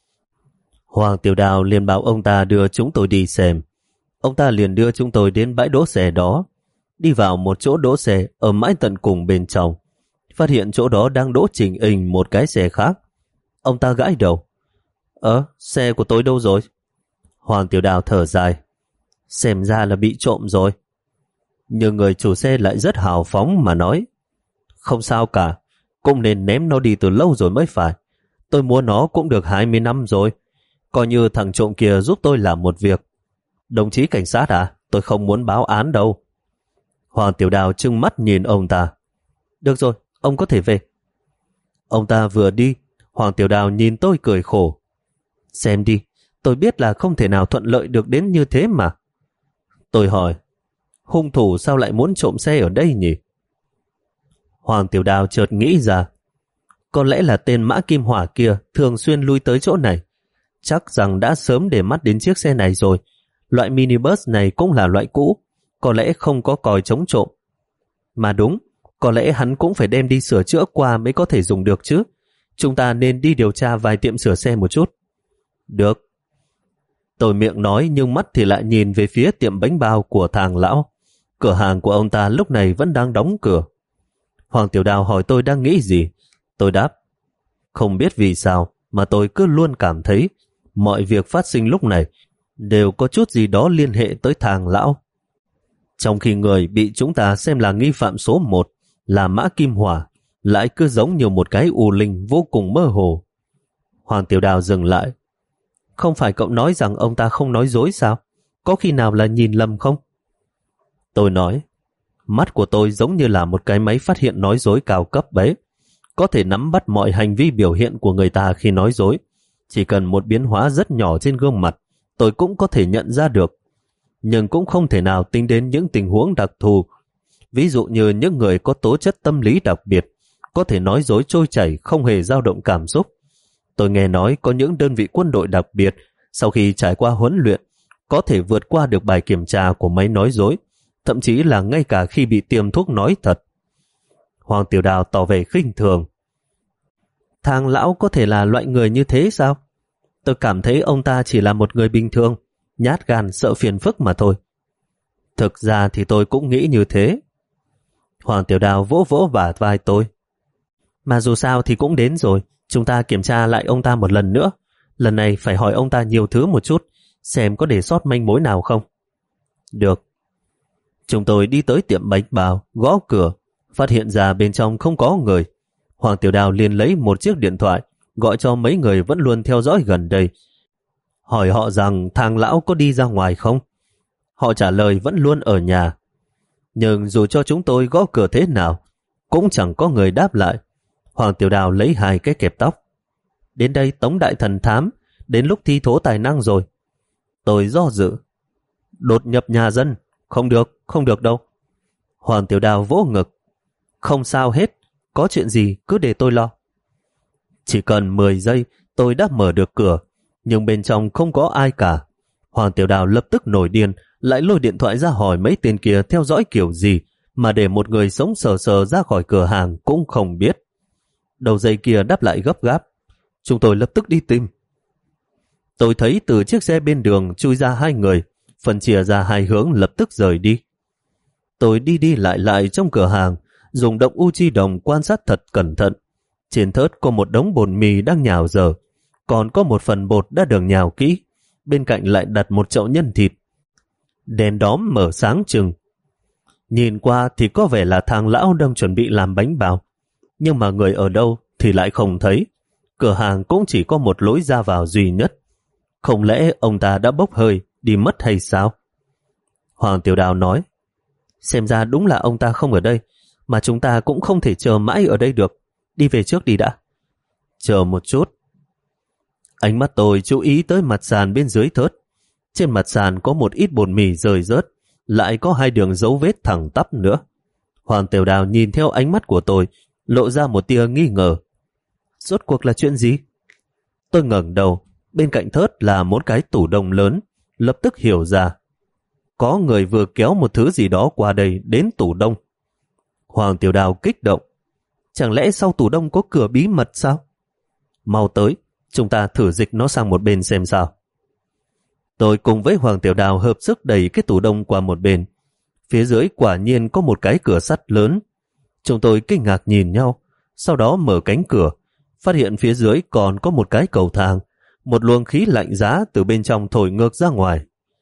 Hoàng Tiểu Đào liền bảo ông ta đưa chúng tôi đi xem. Ông ta liền đưa chúng tôi đến bãi đỗ xe đó, đi vào một chỗ đỗ xe ở mãi tận cùng bên trong, phát hiện chỗ đó đang đỗ chỉnh hình một cái xe khác. Ông ta gãi đầu. Ơ, xe của tôi đâu rồi? Hoàng Tiểu Đào thở dài. Xem ra là bị trộm rồi. Nhưng người chủ xe lại rất hào phóng mà nói, không sao cả, cũng nên ném nó đi từ lâu rồi mới phải. Tôi mua nó cũng được hai mươi năm rồi, coi như thằng trộm kia giúp tôi làm một việc. Đồng chí cảnh sát à, tôi không muốn báo án đâu. Hoàng Tiểu Đào trừng mắt nhìn ông ta. Được rồi, ông có thể về. Ông ta vừa đi, Hoàng Tiểu Đào nhìn tôi cười khổ. Xem đi, tôi biết là không thể nào thuận lợi được đến như thế mà. Tôi hỏi, hung thủ sao lại muốn trộm xe ở đây nhỉ? Hoàng Tiểu Đào chợt nghĩ ra, có lẽ là tên Mã Kim Hỏa kia thường xuyên lui tới chỗ này. Chắc rằng đã sớm để mắt đến chiếc xe này rồi. Loại minibus này cũng là loại cũ, có lẽ không có còi chống trộm. Mà đúng, có lẽ hắn cũng phải đem đi sửa chữa qua mới có thể dùng được chứ. Chúng ta nên đi điều tra vài tiệm sửa xe một chút. Được. Tôi miệng nói nhưng mắt thì lại nhìn về phía tiệm bánh bao của thằng lão. Cửa hàng của ông ta lúc này vẫn đang đóng cửa. Hoàng Tiểu Đào hỏi tôi đang nghĩ gì. Tôi đáp, không biết vì sao mà tôi cứ luôn cảm thấy mọi việc phát sinh lúc này đều có chút gì đó liên hệ tới thằng lão. Trong khi người bị chúng ta xem là nghi phạm số một là Mã Kim Hỏa lại cứ giống như một cái u linh vô cùng mơ hồ. Hoàng Tiểu Đào dừng lại. Không phải cậu nói rằng ông ta không nói dối sao? Có khi nào là nhìn lầm không? Tôi nói, mắt của tôi giống như là một cái máy phát hiện nói dối cao cấp đấy. Có thể nắm bắt mọi hành vi biểu hiện của người ta khi nói dối. Chỉ cần một biến hóa rất nhỏ trên gương mặt, tôi cũng có thể nhận ra được. Nhưng cũng không thể nào tính đến những tình huống đặc thù. Ví dụ như những người có tố chất tâm lý đặc biệt, có thể nói dối trôi chảy không hề dao động cảm xúc. Tôi nghe nói có những đơn vị quân đội đặc biệt, sau khi trải qua huấn luyện, có thể vượt qua được bài kiểm tra của máy nói dối, thậm chí là ngay cả khi bị tiêm thuốc nói thật. Hoàng Tiểu Đào tỏ vẻ khinh thường. Thằng lão có thể là loại người như thế sao? Tôi cảm thấy ông ta chỉ là một người bình thường, nhát gan sợ phiền phức mà thôi. Thực ra thì tôi cũng nghĩ như thế. Hoàng Tiểu Đào vỗ vỗ bả vai tôi. Mà dù sao thì cũng đến rồi, chúng ta kiểm tra lại ông ta một lần nữa. Lần này phải hỏi ông ta nhiều thứ một chút, xem có để sót manh mối nào không. Được. Chúng tôi đi tới tiệm bánh bao, gõ cửa, phát hiện ra bên trong không có người. Hoàng Tiểu Đào liền lấy một chiếc điện thoại, gọi cho mấy người vẫn luôn theo dõi gần đây. Hỏi họ rằng thằng lão có đi ra ngoài không? Họ trả lời vẫn luôn ở nhà. Nhưng dù cho chúng tôi gõ cửa thế nào, cũng chẳng có người đáp lại. Hoàng Tiểu Đào lấy hai cái kẹp tóc. Đến đây Tống Đại Thần thám, đến lúc thi thố tài năng rồi. Tôi do dự. Đột nhập nhà dân, không được, không được đâu. Hoàng Tiểu Đào vỗ ngực. Không sao hết, có chuyện gì cứ để tôi lo. Chỉ cần mười giây tôi đã mở được cửa, nhưng bên trong không có ai cả. Hoàng Tiểu Đào lập tức nổi điên, lại lôi điện thoại ra hỏi mấy tên kia theo dõi kiểu gì mà để một người sống sờ sờ ra khỏi cửa hàng cũng không biết. Đầu dây kia đáp lại gấp gáp. Chúng tôi lập tức đi tìm. Tôi thấy từ chiếc xe bên đường chui ra hai người, phân chia ra hai hướng lập tức rời đi. Tôi đi đi lại lại trong cửa hàng, dùng động u chi đồng quan sát thật cẩn thận. Trên thớt có một đống bột mì đang nhào dở, còn có một phần bột đã được nhào kỹ. Bên cạnh lại đặt một chậu nhân thịt. Đèn đóm mở sáng trừng. Nhìn qua thì có vẻ là thằng lão đang chuẩn bị làm bánh bao. Nhưng mà người ở đâu thì lại không thấy. Cửa hàng cũng chỉ có một lối ra vào duy nhất. Không lẽ ông ta đã bốc hơi, đi mất hay sao? Hoàng Tiểu Đào nói, xem ra đúng là ông ta không ở đây, mà chúng ta cũng không thể chờ mãi ở đây được. Đi về trước đi đã. Chờ một chút. Ánh mắt tôi chú ý tới mặt sàn bên dưới thớt. Trên mặt sàn có một ít bột mì rơi rớt, lại có hai đường dấu vết thẳng tắp nữa. Hoàng Tiểu Đào nhìn theo ánh mắt của tôi, lộ ra một tia nghi ngờ. Rốt cuộc là chuyện gì? Tôi ngẩng đầu, bên cạnh thớt là một cái tủ đông lớn, lập tức hiểu ra. Có người vừa kéo một thứ gì đó qua đây đến tủ đông. Hoàng Tiểu Đào kích động. Chẳng lẽ sau tủ đông có cửa bí mật sao? Mau tới, chúng ta thử dịch nó sang một bên xem sao. Tôi cùng với Hoàng Tiểu Đào hợp sức đẩy cái tủ đông qua một bên. Phía dưới quả nhiên có một cái cửa sắt lớn. Chúng tôi kinh ngạc nhìn nhau, sau đó mở cánh cửa, phát hiện phía dưới còn có một cái cầu thang, một luồng khí lạnh giá từ bên trong thổi ngược ra ngoài.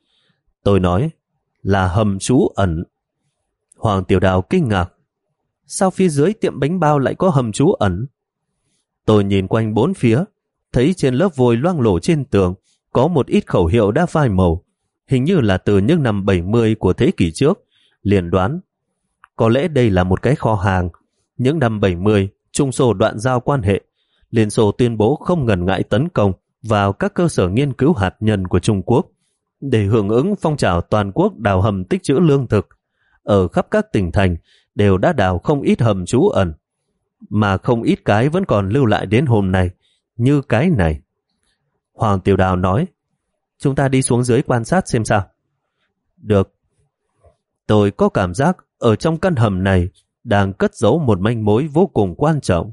Tôi nói, là hầm trú ẩn. Hoàng Tiểu Đào kinh ngạc. Sao phía dưới tiệm bánh bao lại có hầm trú ẩn? Tôi nhìn quanh bốn phía, thấy trên lớp vôi loang lổ trên tường có một ít khẩu hiệu đã phai màu, hình như là từ những năm bảy mươi của thế kỷ trước. Liền đoán, có lẽ đây là một cái kho hàng. Những năm bảy mươi, Trung Xô đoạn giao quan hệ, Liên Xô tuyên bố không ngần ngại tấn công vào các cơ sở nghiên cứu hạt nhân của Trung Quốc để hưởng ứng phong trào toàn quốc đào hầm tích trữ lương thực. ở khắp các tỉnh thành đều đã đào không ít hầm trú ẩn, mà không ít cái vẫn còn lưu lại đến hôm nay, như cái này. Hoàng Tiểu Đào nói, chúng ta đi xuống dưới quan sát xem sao. Được. Tôi có cảm giác ở trong căn hầm này đang cất giấu một manh mối vô cùng quan trọng.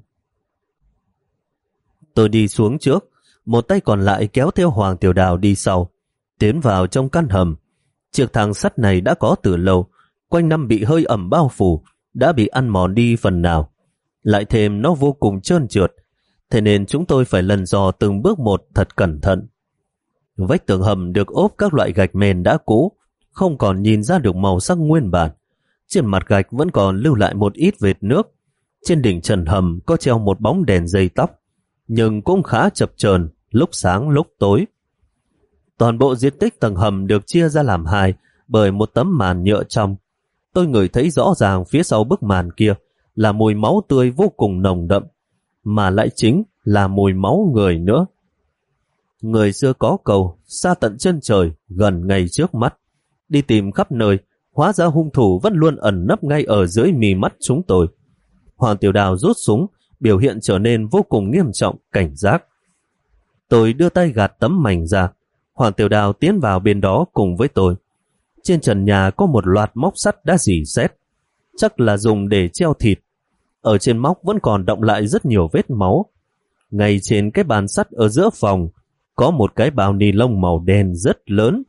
Tôi đi xuống trước, một tay còn lại kéo theo Hoàng Tiểu Đào đi sau, tiến vào trong căn hầm. Chiếc thang sắt này đã có từ lâu, quanh năm bị hơi ẩm bao phủ, đã bị ăn mòn đi phần nào. Lại thêm nó vô cùng trơn trượt, thế nên chúng tôi phải lần dò từng bước một thật cẩn thận. Vách tường hầm được ốp các loại gạch mền đã cũ, không còn nhìn ra được màu sắc nguyên bản. Trên mặt gạch vẫn còn lưu lại một ít vệt nước. Trên đỉnh trần hầm có treo một bóng đèn dây tóc, nhưng cũng khá chập chờn, lúc sáng lúc tối. Toàn bộ diện tích tầng hầm được chia ra làm hai bởi một tấm màn nhựa trong. Tôi ngửi thấy rõ ràng phía sau bức màn kia là mùi máu tươi vô cùng nồng đậm, mà lại chính là mùi máu người nữa. Người xưa có câu, xa tận chân trời, gần ngay trước mắt. Đi tìm khắp nơi, hóa ra hung thủ vẫn luôn ẩn nấp ngay ở dưới mí mắt chúng tôi. Hoàng Tiểu Đào rút súng, biểu hiện trở nên vô cùng nghiêm trọng, cảnh giác. Tôi đưa tay gạt tấm mảnh ra. Hoàng Tiểu Đào tiến vào bên đó cùng với tôi. Trên trần nhà có một loạt móc sắt đã rỉ sét, chắc là dùng để treo thịt. Ở trên móc vẫn còn đọng lại rất nhiều vết máu. Ngay trên cái bàn sắt ở giữa phòng có một cái bao ni lông màu đen rất lớn.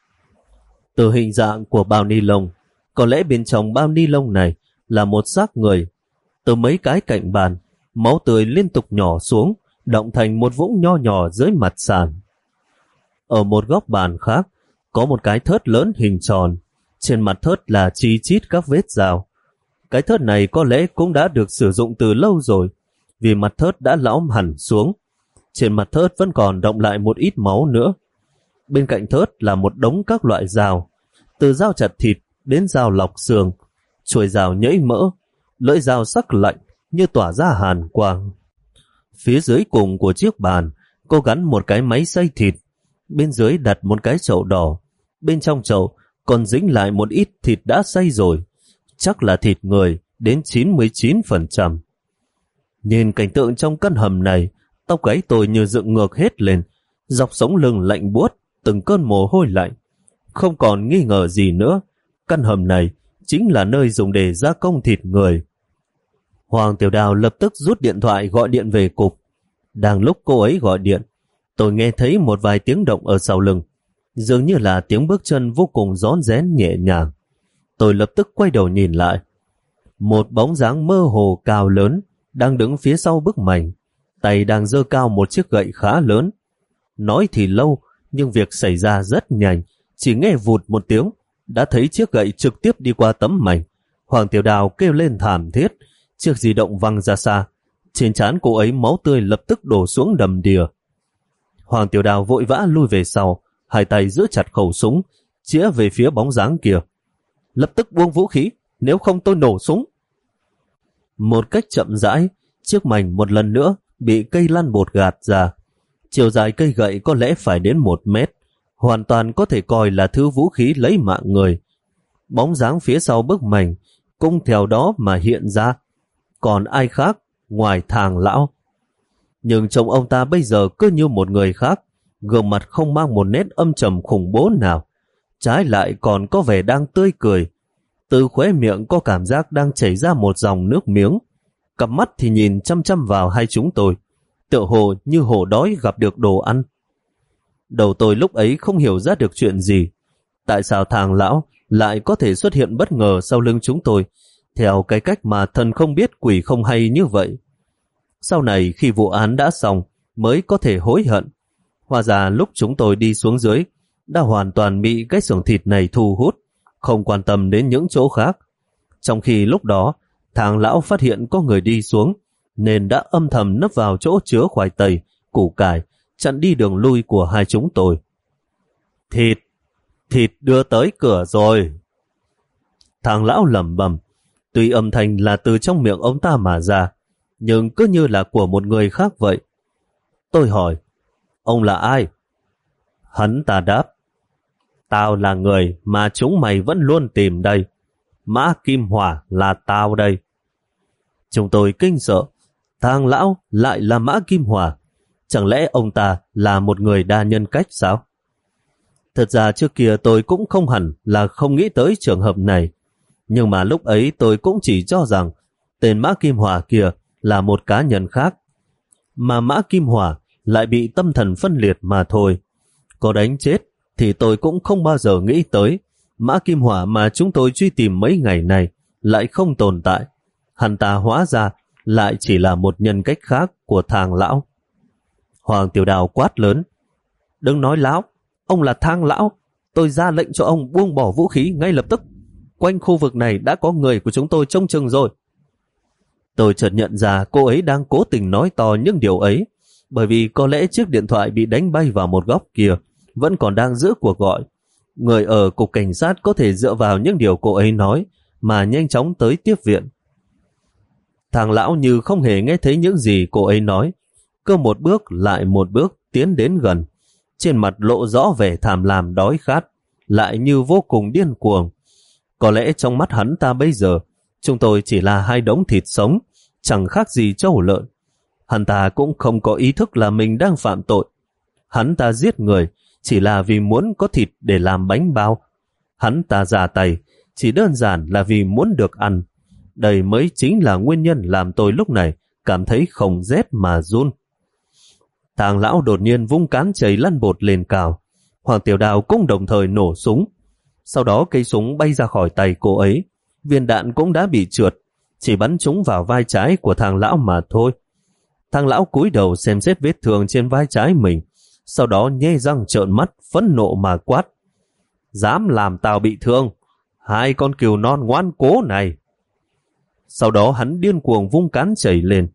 Từ hình dạng của bao ni lông, có lẽ bên trong bao ni lông này là một xác người. Từ mấy cái cạnh bàn, máu tươi liên tục nhỏ xuống, động thành một vũng nho nhỏ dưới mặt sàn. Ở một góc bàn khác, có một cái thớt lớn hình tròn. Trên mặt thớt là chi chít các vết dao. Cái thớt này có lẽ cũng đã được sử dụng từ lâu rồi, vì mặt thớt đã lõm hẳn xuống. Trên mặt thớt vẫn còn động lại một ít máu nữa. Bên cạnh thớt là một đống các loại dao, từ dao chặt thịt đến dao lọc xương, chuôi dao nhẫy mỡ, lưỡi dao sắc lạnh như tỏa ra hàn quang. Phía dưới cùng của chiếc bàn cô gắn một cái máy xay thịt, bên dưới đặt một cái chậu đỏ, bên trong chậu còn dính lại một ít thịt đã xay rồi, chắc là thịt người đến chín mươi chín phần trăm. Nhìn cảnh tượng trong căn hầm này, tóc gáy tôi như dựng ngược hết lên, dọc sống lưng lạnh buốt, từng cơn mồ hôi lạnh. Không còn nghi ngờ gì nữa, căn hầm này chính là nơi dùng để gia công thịt người. Hoàng Tiểu Đào lập tức rút điện thoại gọi điện về cục. Đang lúc cô ấy gọi điện, tôi nghe thấy một vài tiếng động ở sau lưng, dường như là tiếng bước chân vô cùng rón rén nhẹ nhàng. Tôi lập tức quay đầu nhìn lại. Một bóng dáng mơ hồ cao lớn đang đứng phía sau bức mảnh, tay đang giơ cao một chiếc gậy khá lớn. Nói thì lâu, nhưng việc xảy ra rất nhanh, chỉ nghe vụt một tiếng, đã thấy chiếc gậy trực tiếp đi qua tấm mảnh. Hoàng Tiểu Đào kêu lên thảm thiết, chiếc di động văng ra xa. Trên trán cô ấy máu tươi lập tức đổ xuống đầm đìa. Hoàng Tiểu Đào vội vã lui về sau, hai tay giữ chặt khẩu súng, chĩa về phía bóng dáng kia. Lập tức buông vũ khí, nếu không tôi nổ súng. Một cách chậm rãi, chiếc mảnh một lần nữa bị cây lăn bột gạt ra. Chiều dài cây gậy có lẽ phải đến một mét, hoàn toàn có thể coi là thứ vũ khí lấy mạng người. Bóng dáng phía sau bức mảnh cũng theo đó mà hiện ra. Còn ai khác ngoài Thang lão. Nhưng trông ông ta bây giờ cứ như một người khác, gương mặt không mang một nét âm trầm khủng bố nào, trái lại còn có vẻ đang tươi cười. Từ khóe miệng có cảm giác đang chảy ra một dòng nước miếng, cặp mắt thì nhìn chăm chăm vào hai chúng tôi, tựa hồ như hổ đói gặp được đồ ăn. Đầu tôi lúc ấy không hiểu ra được chuyện gì, tại sao Thang lão lại có thể xuất hiện bất ngờ sau lưng chúng tôi, theo cái cách mà thần không biết quỷ không hay như vậy. Sau này khi vụ án đã xong mới có thể hối hận. Hóa ra lúc chúng tôi đi xuống dưới đã hoàn toàn bị cái xưởng thịt này thu hút, không quan tâm đến những chỗ khác. Trong khi lúc đó Thang lão phát hiện có người đi xuống, nên đã âm thầm nấp vào chỗ chứa khoai tây, củ cải, chặn đi đường lui của hai chúng tôi. Thịt, thịt đưa tới cửa rồi. Thang lão lẩm bẩm, tuy âm thanh là từ trong miệng ông ta mà ra, nhưng cứ như là của một người khác vậy. Tôi hỏi, ông là ai? Hắn ta đáp, tao là người mà chúng mày vẫn luôn tìm đây. Mã Kim Hỏa là tao đây. Chúng tôi kinh sợ, thằng lão lại là Mã Kim Hỏa. Chẳng lẽ ông ta là một người đa nhân cách sao? Thật ra trước kia tôi cũng không hẳn là không nghĩ tới trường hợp này. Nhưng mà lúc ấy tôi cũng chỉ cho rằng tên Mã Kim Hỏa kia là một cá nhân khác. Mà Mã Kim Hỏa lại bị tâm thần phân liệt mà thôi. Có đánh chết thì tôi cũng không bao giờ nghĩ tới Mã Kim Hỏa mà chúng tôi truy tìm mấy ngày này lại không tồn tại. Hắn ta hóa ra lại chỉ là một nhân cách khác của thằng lão. Hoàng Tiểu Đào quát lớn: đừng nói láo, ông là thang lão. Tôi ra lệnh cho ông buông bỏ vũ khí ngay lập tức. Quanh khu vực này đã có người của chúng tôi trông chừng rồi. Tôi chợt nhận ra cô ấy đang cố tình nói to những điều ấy, bởi vì có lẽ chiếc điện thoại bị đánh bay vào một góc kia vẫn còn đang giữ cuộc gọi. Người ở cục cảnh sát có thể dựa vào những điều cô ấy nói mà nhanh chóng tới tiếp viện. Thằng lão như không hề nghe thấy những gì cô ấy nói, cứ một bước lại một bước tiến đến gần, trên mặt lộ rõ vẻ tham lam đói khát, lại như vô cùng điên cuồng. Có lẽ trong mắt hắn ta bây giờ, chúng tôi chỉ là hai đống thịt sống, chẳng khác gì trâu lợn. Hắn ta cũng không có ý thức là mình đang phạm tội. Hắn ta giết người chỉ là vì muốn có thịt để làm bánh bao. Hắn ta ra tay chỉ đơn giản là vì muốn được ăn. Đây mới chính là nguyên nhân làm tôi lúc này cảm thấy không rét mà run. Thằng lão đột nhiên vung cán chày lăn bột lên cao. Hoàng Tiểu Đào cũng đồng thời nổ súng. Sau đó cây súng bay ra khỏi tay cô ấy. Viên đạn cũng đã bị trượt, chỉ bắn trúng vào vai trái của thằng lão mà thôi. Thằng lão cúi đầu xem xét vết thương trên vai trái mình, sau đó nhe răng trợn mắt, phẫn nộ mà quát: dám làm tao bị thương, hai con cừu non ngoan cố này. Sau đó hắn điên cuồng vung cán chày lên.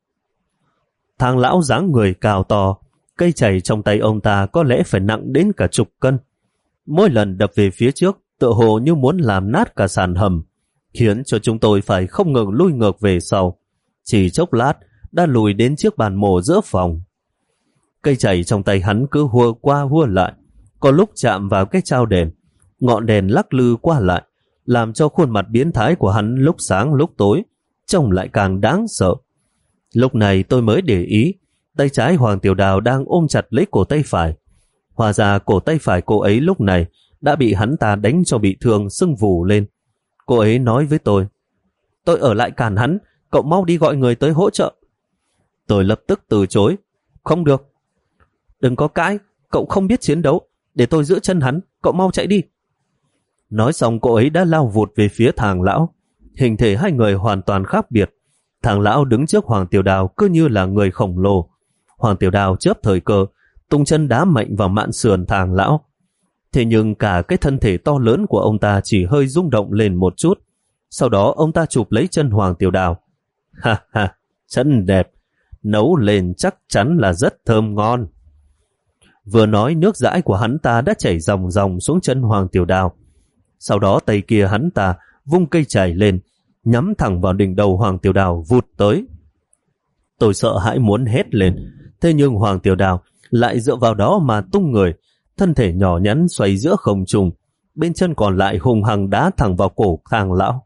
Thằng lão dáng người cao to, cây chày trong tay ông ta có lẽ phải nặng đến cả chục cân. Mỗi lần đập về phía trước tựa hồ như muốn làm nát cả sàn hầm, khiến cho chúng tôi phải không ngừng lui ngược về sau. Chỉ chốc lát đã lùi đến chiếc bàn mổ giữa phòng. Cây chày trong tay hắn cứ hùa qua hùa lại, có lúc chạm vào cái trao đèn, ngọn đèn lắc lư qua lại, làm cho khuôn mặt biến thái của hắn lúc sáng lúc tối trông lại càng đáng sợ. Lúc này tôi mới để ý, tay trái Hoàng Tiểu Đào đang ôm chặt lấy cổ tay phải. Hóa ra cổ tay phải cô ấy lúc này đã bị hắn ta đánh cho bị thương sưng vù lên. Cô ấy nói với tôi: tôi ở lại cản hắn, cậu mau đi gọi người tới hỗ trợ. Tôi lập tức từ chối: không được. Đừng có cãi, cậu không biết chiến đấu, để tôi giữ chân hắn, cậu mau chạy đi. Nói xong cô ấy đã lao vụt về phía thằng lão. Hình thể hai người hoàn toàn khác biệt. Thằng lão đứng trước Hoàng Tiểu Đào cứ như là người khổng lồ. Hoàng Tiểu Đào chớp thời cơ, tung chân đá mạnh vào mạn sườn thằng lão. Thế nhưng cả cái thân thể to lớn của ông ta chỉ hơi rung động lên một chút. Sau đó ông ta chụp lấy chân Hoàng Tiểu Đào. Ha ha, chân đẹp, nấu lên chắc chắn là rất thơm ngon. Vừa nói, nước dãi của hắn ta đã chảy ròng ròng xuống chân Hoàng Tiểu Đào. Sau đó tay kia hắn ta vung cây chày lên, nhắm thẳng vào đỉnh đầu Hoàng Tiểu Đào vụt tới. Tôi sợ hãi muốn hét lên, thế nhưng Hoàng Tiểu Đào lại dựa vào đó mà tung người, thân thể nhỏ nhắn xoay giữa không trung, bên chân còn lại hùng hăng đá thẳng vào cổ thằng lão.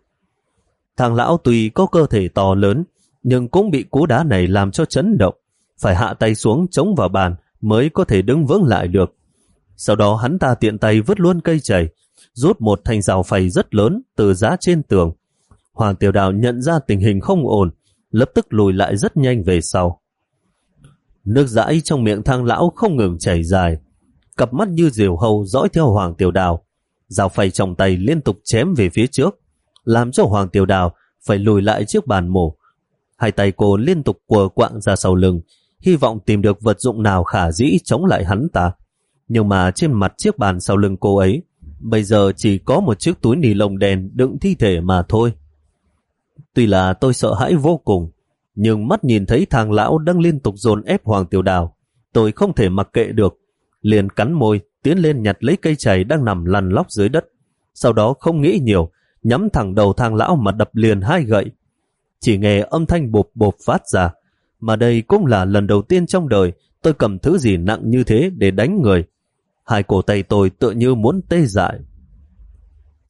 Thằng lão tuy có cơ thể to lớn, nhưng cũng bị cú đá này làm cho chấn động, phải hạ tay xuống chống vào bàn mới có thể đứng vững lại được. Sau đó hắn ta tiện tay vứt luôn cây chày, rút một thanh rào phay rất lớn từ giá trên tường. Hoàng Tiểu Đào nhận ra tình hình không ổn, lập tức lùi lại rất nhanh về sau. Nước dãi trong miệng thang lão không ngừng chảy dài, cặp mắt như diều hâu dõi theo Hoàng Tiểu Đào. Rào phay trong tay liên tục chém về phía trước, làm cho Hoàng Tiểu Đào phải lùi lại chiếc bàn mổ. Hai tay cô liên tục quờ quạng ra sau lưng, hy vọng tìm được vật dụng nào khả dĩ chống lại hắn ta. Nhưng mà trên mặt chiếc bàn sau lưng cô ấy bây giờ chỉ có một chiếc túi ni lông đen đựng thi thể mà thôi. Tuy là tôi sợ hãi vô cùng, nhưng mắt nhìn thấy thằng lão đang liên tục dồn ép Hoàng Tiểu Đào, tôi không thể mặc kệ được, liền cắn môi tiến lên nhặt lấy cây chày đang nằm lăn lóc dưới đất. Sau đó không nghĩ nhiều, nhắm thẳng đầu thằng lão mà đập liền hai gậy. Chỉ nghe âm thanh bộp bộp phát ra, mà đây cũng là lần đầu tiên trong đời tôi cầm thứ gì nặng như thế để đánh người. Hai cổ tay tôi tựa như muốn tê dại.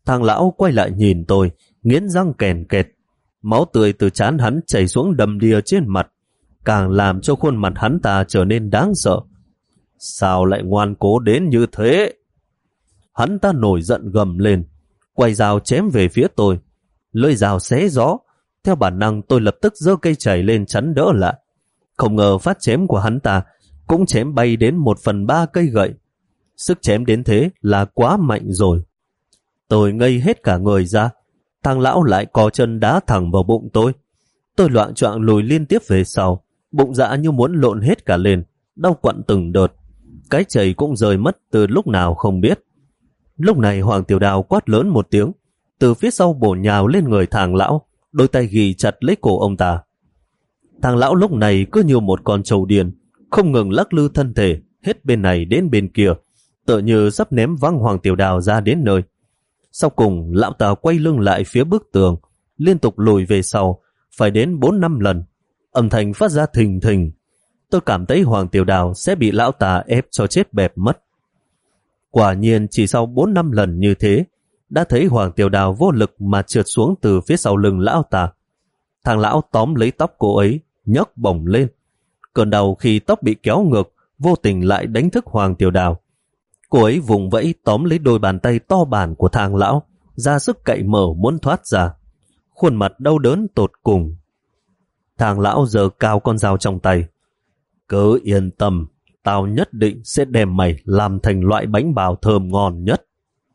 Thằng lão quay lại nhìn tôi, nghiến răng kèn kẹt. Máu tươi từ trán hắn chảy xuống đầm đìa trên mặt, càng làm cho khuôn mặt hắn ta trở nên đáng sợ. Sao lại ngoan cố đến như thế? Hắn ta nổi giận gầm lên, quay dao chém về phía tôi. Lưỡi dao xé gió, theo bản năng tôi lập tức giơ cây chày lên chắn đỡ lại. Không ngờ phát chém của hắn ta cũng chém bay đến một phần ba cây gậy. Sức chém đến thế là quá mạnh rồi. Tôi ngây hết cả người ra. Thằng lão lại co chân đá thẳng vào bụng tôi. Tôi loạng choạng lùi liên tiếp về sau, bụng dạ như muốn lộn hết cả lên, đau quặn từng đợt. Cái chày cũng rời mất từ lúc nào không biết. Lúc này Hoàng Tiểu Đào quát lớn một tiếng, từ phía sau bổ nhào lên người thằng lão, đôi tay ghì chặt lấy cổ ông ta. Thằng lão lúc này cứ như một con trâu điên, không ngừng lắc lư thân thể hết bên này đến bên kia, tựa như sắp ném văng Hoàng Tiểu Đào ra đến nơi. Sau cùng lão ta quay lưng lại phía bức tường, liên tục lùi về sau, phải đến bốn năm lần. Âm thanh phát ra thình thình. Tôi cảm thấy Hoàng Tiểu Đào sẽ bị lão ta ép cho chết bẹp mất. Quả nhiên chỉ sau bốn năm lần như thế, đã thấy Hoàng Tiểu Đào vô lực mà trượt xuống từ phía sau lưng lão ta. Thằng lão tóm lấy tóc cô ấy, nhấc bổng lên. Cơn đau khi tóc bị kéo ngược, vô tình lại đánh thức Hoàng Tiểu Đào. Cô ấy vùng vẫy tóm lấy đôi bàn tay to bản của thằng lão, ra sức cậy mở muốn thoát ra. Khuôn mặt đau đớn tột cùng. Thằng lão giơ cao con dao trong tay. Cứ yên tâm, tao nhất định sẽ đem mày làm thành loại bánh bào thơm ngon nhất.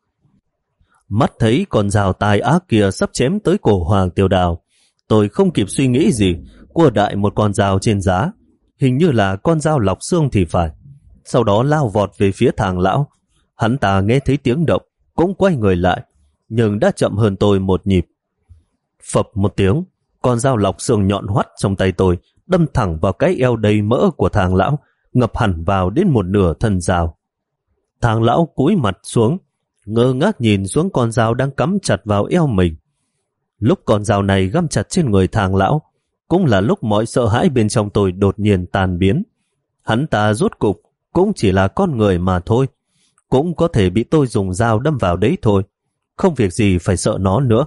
Mắt thấy con dao tai ác kia sắp chém tới cổ Hoàng Tiểu Đào, tôi không kịp suy nghĩ gì, cua đại một con dao trên giá, hình như là con dao lọc xương thì phải. Sau đó lao vọt về phía thằng lão. Hắn ta nghe thấy tiếng động, cũng quay người lại, nhưng đã chậm hơn tôi một nhịp. Phập một tiếng, con dao lọc xương nhọn hoắt trong tay tôi, đâm thẳng vào cái eo đầy mỡ của thằng lão, ngập hẳn vào đến một nửa thân dao. Thằng lão cúi mặt xuống, ngơ ngác nhìn xuống con dao đang cắm chặt vào eo mình. Lúc con dao này găm chặt trên người thằng lão, cũng là lúc mọi sợ hãi bên trong tôi đột nhiên tan biến. Hắn ta rốt cục cũng chỉ là con người mà thôi, cũng có thể bị tôi dùng dao đâm vào đấy thôi, không việc gì phải sợ nó nữa.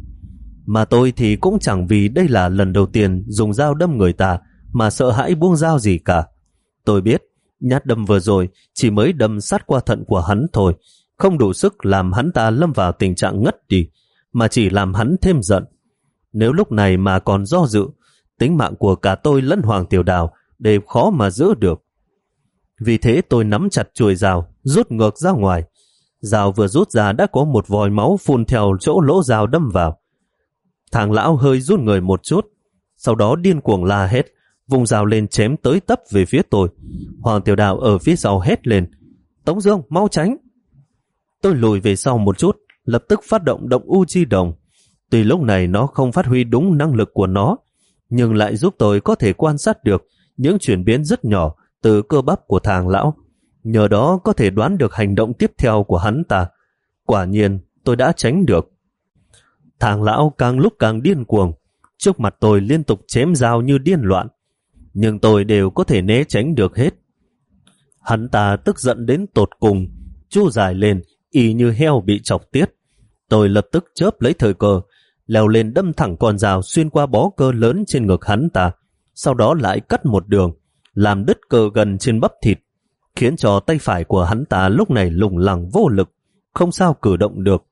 Mà tôi thì cũng chẳng vì đây là lần đầu tiên dùng dao đâm người ta mà sợ hãi buông dao gì cả. Tôi biết nhát đâm vừa rồi chỉ mới đâm sát qua thận của hắn thôi, không đủ sức làm hắn ta lâm vào tình trạng ngất đi, mà chỉ làm hắn thêm giận. Nếu lúc này mà còn do dự, tính mạng của cả tôi lẫn Hoàng Tiểu Đào đều khó mà giữ được. Vì thế tôi nắm chặt chuôi dao, rút ngược ra ngoài. Dao vừa rút ra đã có một vòi máu phun theo chỗ lỗ dao đâm vào. Thằng lão hơi rút người một chút, sau đó điên cuồng la hét, vùng dao lên chém tới tấp về phía tôi. Hoàng Tiểu Đào ở phía sau hét lên, Tống Dương, mau tránh! Tôi lùi về sau một chút, lập tức phát động động u chi đồng. Tuy lúc này nó không phát huy đúng năng lực của nó, nhưng lại giúp tôi có thể quan sát được những chuyển biến rất nhỏ từ cơ bắp của thằng lão. Nhờ đó có thể đoán được hành động tiếp theo của hắn ta. Quả nhiên tôi đã tránh được. Thằng lão càng lúc càng điên cuồng, trước mặt tôi liên tục chém dao như điên loạn, nhưng tôi đều có thể né tránh được hết. Hắn ta tức giận đến tột cùng, chu dài lên y như heo bị chọc tiết. Tôi lập tức chớp lấy thời cơ, leo lên đâm thẳng con dao xuyên qua bó cơ lớn trên ngực hắn ta, sau đó lại cắt một đường, làm đứt cơ gần trên bắp thịt, khiến cho tay phải của hắn ta lúc này lủng lẳng vô lực, không sao cử động được.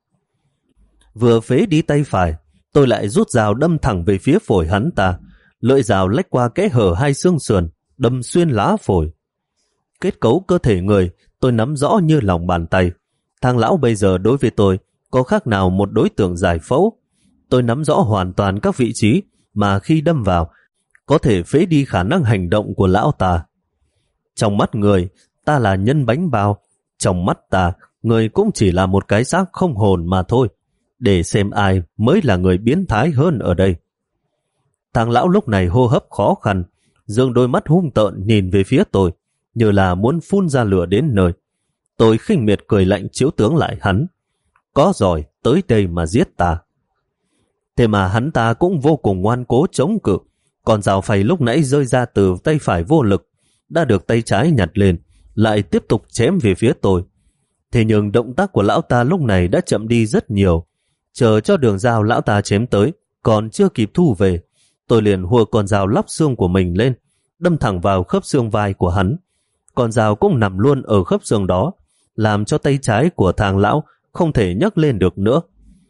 Vừa phế đi tay phải, tôi lại rút dao đâm thẳng về phía phổi hắn ta, lưỡi dao lách qua kẽ hở hai xương sườn, đâm xuyên lá phổi. Kết cấu cơ thể người tôi nắm rõ như lòng bàn tay. Thằng lão bây giờ đối với tôi có khác nào một đối tượng giải phẫu. Tôi nắm rõ hoàn toàn các vị trí mà khi đâm vào có thể phế đi khả năng hành động của lão ta. Trong mắt người, ta là nhân bánh bao. Trong mắt ta, người cũng chỉ là một cái xác không hồn mà thôi. Để xem ai mới là người biến thái hơn ở đây. Thằng lão lúc này hô hấp khó khăn, dương đôi mắt hung tợn nhìn về phía tôi, như là muốn phun ra lửa đến nơi. Tôi khinh miệt cười lạnh chiếu tướng lại hắn. Có rồi, tới đây mà giết ta. Thế mà hắn ta cũng vô cùng ngoan cố chống cự. Còn dao phay lúc nãy rơi ra từ tay phải vô lực, đã được tay trái nhặt lên, lại tiếp tục chém về phía tôi. Thế nhưng động tác của lão ta lúc này đã chậm đi rất nhiều. Chờ cho đường dao lão ta chém tới, còn chưa kịp thu về, tôi liền hùa con dao lóc xương của mình lên, đâm thẳng vào khớp xương vai của hắn. Con dao cũng nằm luôn ở khớp xương đó, làm cho tay trái của thằng lão không thể nhấc lên được nữa.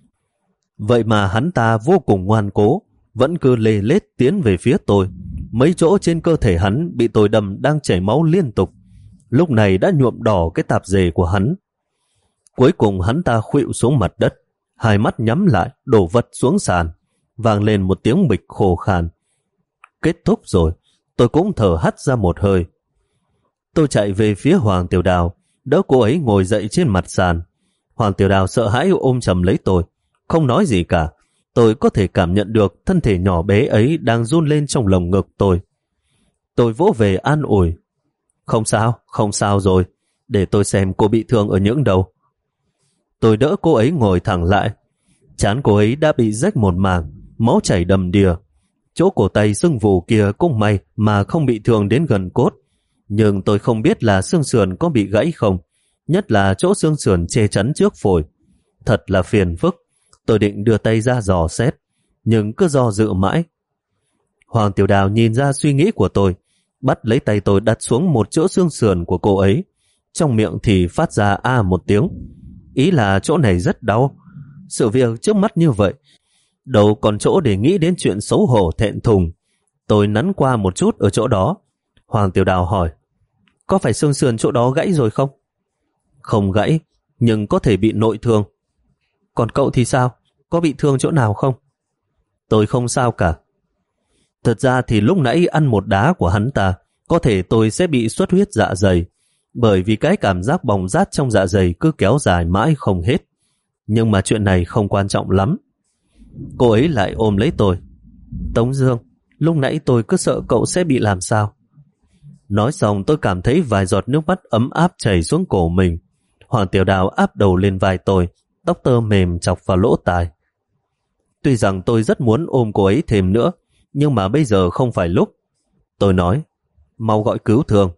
Vậy mà hắn ta vô cùng ngoan cố, vẫn cứ lê lết tiến về phía tôi. Mấy chỗ trên cơ thể hắn bị tôi đâm đang chảy máu liên tục, lúc này đã nhuộm đỏ cái tạp dề của hắn. Cuối cùng hắn ta khuỵu xuống mặt đất, hai mắt nhắm lại, đổ vật xuống sàn, vang lên một tiếng bịch khô khan. Kết thúc rồi, tôi cũng thở hắt ra một hơi. Tôi chạy về phía Hoàng Tiểu Đào, đỡ cô ấy ngồi dậy trên mặt sàn. Hoàng Tiểu Đào sợ hãi ôm chầm lấy tôi, không nói gì cả. Tôi có thể cảm nhận được thân thể nhỏ bé ấy đang run lên trong lồng ngực tôi. Tôi vỗ về an ủi. Không sao, không sao rồi, để tôi xem cô bị thương ở những đâu. Tôi đỡ cô ấy ngồi thẳng lại. Trán cô ấy đã bị rách một mảng, máu chảy đầm đìa. Chỗ cổ tay sưng vù kia cũng may mà không bị thương đến gần cốt. Nhưng tôi không biết là xương sườn có bị gãy không, nhất là chỗ xương sườn che chắn trước phổi. Thật là phiền phức. Tôi định đưa tay ra dò xét, nhưng cứ do dự mãi. Hoàng Tiểu Đào nhìn ra suy nghĩ của tôi, bắt lấy tay tôi đặt xuống một chỗ xương sườn của cô ấy. Trong miệng thì phát ra a một tiếng. Ý là chỗ này rất đau. Sự việc trước mắt như vậy, đâu còn chỗ để nghĩ đến chuyện xấu hổ thẹn thùng. Tôi nắn qua một chút ở chỗ đó. Hoàng Tiểu Đào hỏi, có phải xương sườn chỗ đó gãy rồi không? Không gãy, nhưng có thể bị nội thương. Còn cậu thì sao? Có bị thương chỗ nào không? Tôi không sao cả. Thật ra thì lúc nãy ăn một đá của hắn ta, có thể tôi sẽ bị xuất huyết dạ dày, bởi vì cái cảm giác bỏng rát trong dạ dày cứ kéo dài mãi không hết. Nhưng mà chuyện này không quan trọng lắm. Cô ấy lại ôm lấy tôi. Tống Dương, lúc nãy tôi cứ sợ cậu sẽ bị làm sao. Nói xong tôi cảm thấy vài giọt nước mắt ấm áp chảy xuống cổ mình. Hoàng Tiểu Đào áp đầu lên vai tôi, tóc tơ mềm chọc vào lỗ tai. Tuy rằng tôi rất muốn ôm cô ấy thêm nữa, nhưng mà bây giờ không phải lúc. Tôi nói, mau gọi cứu thương.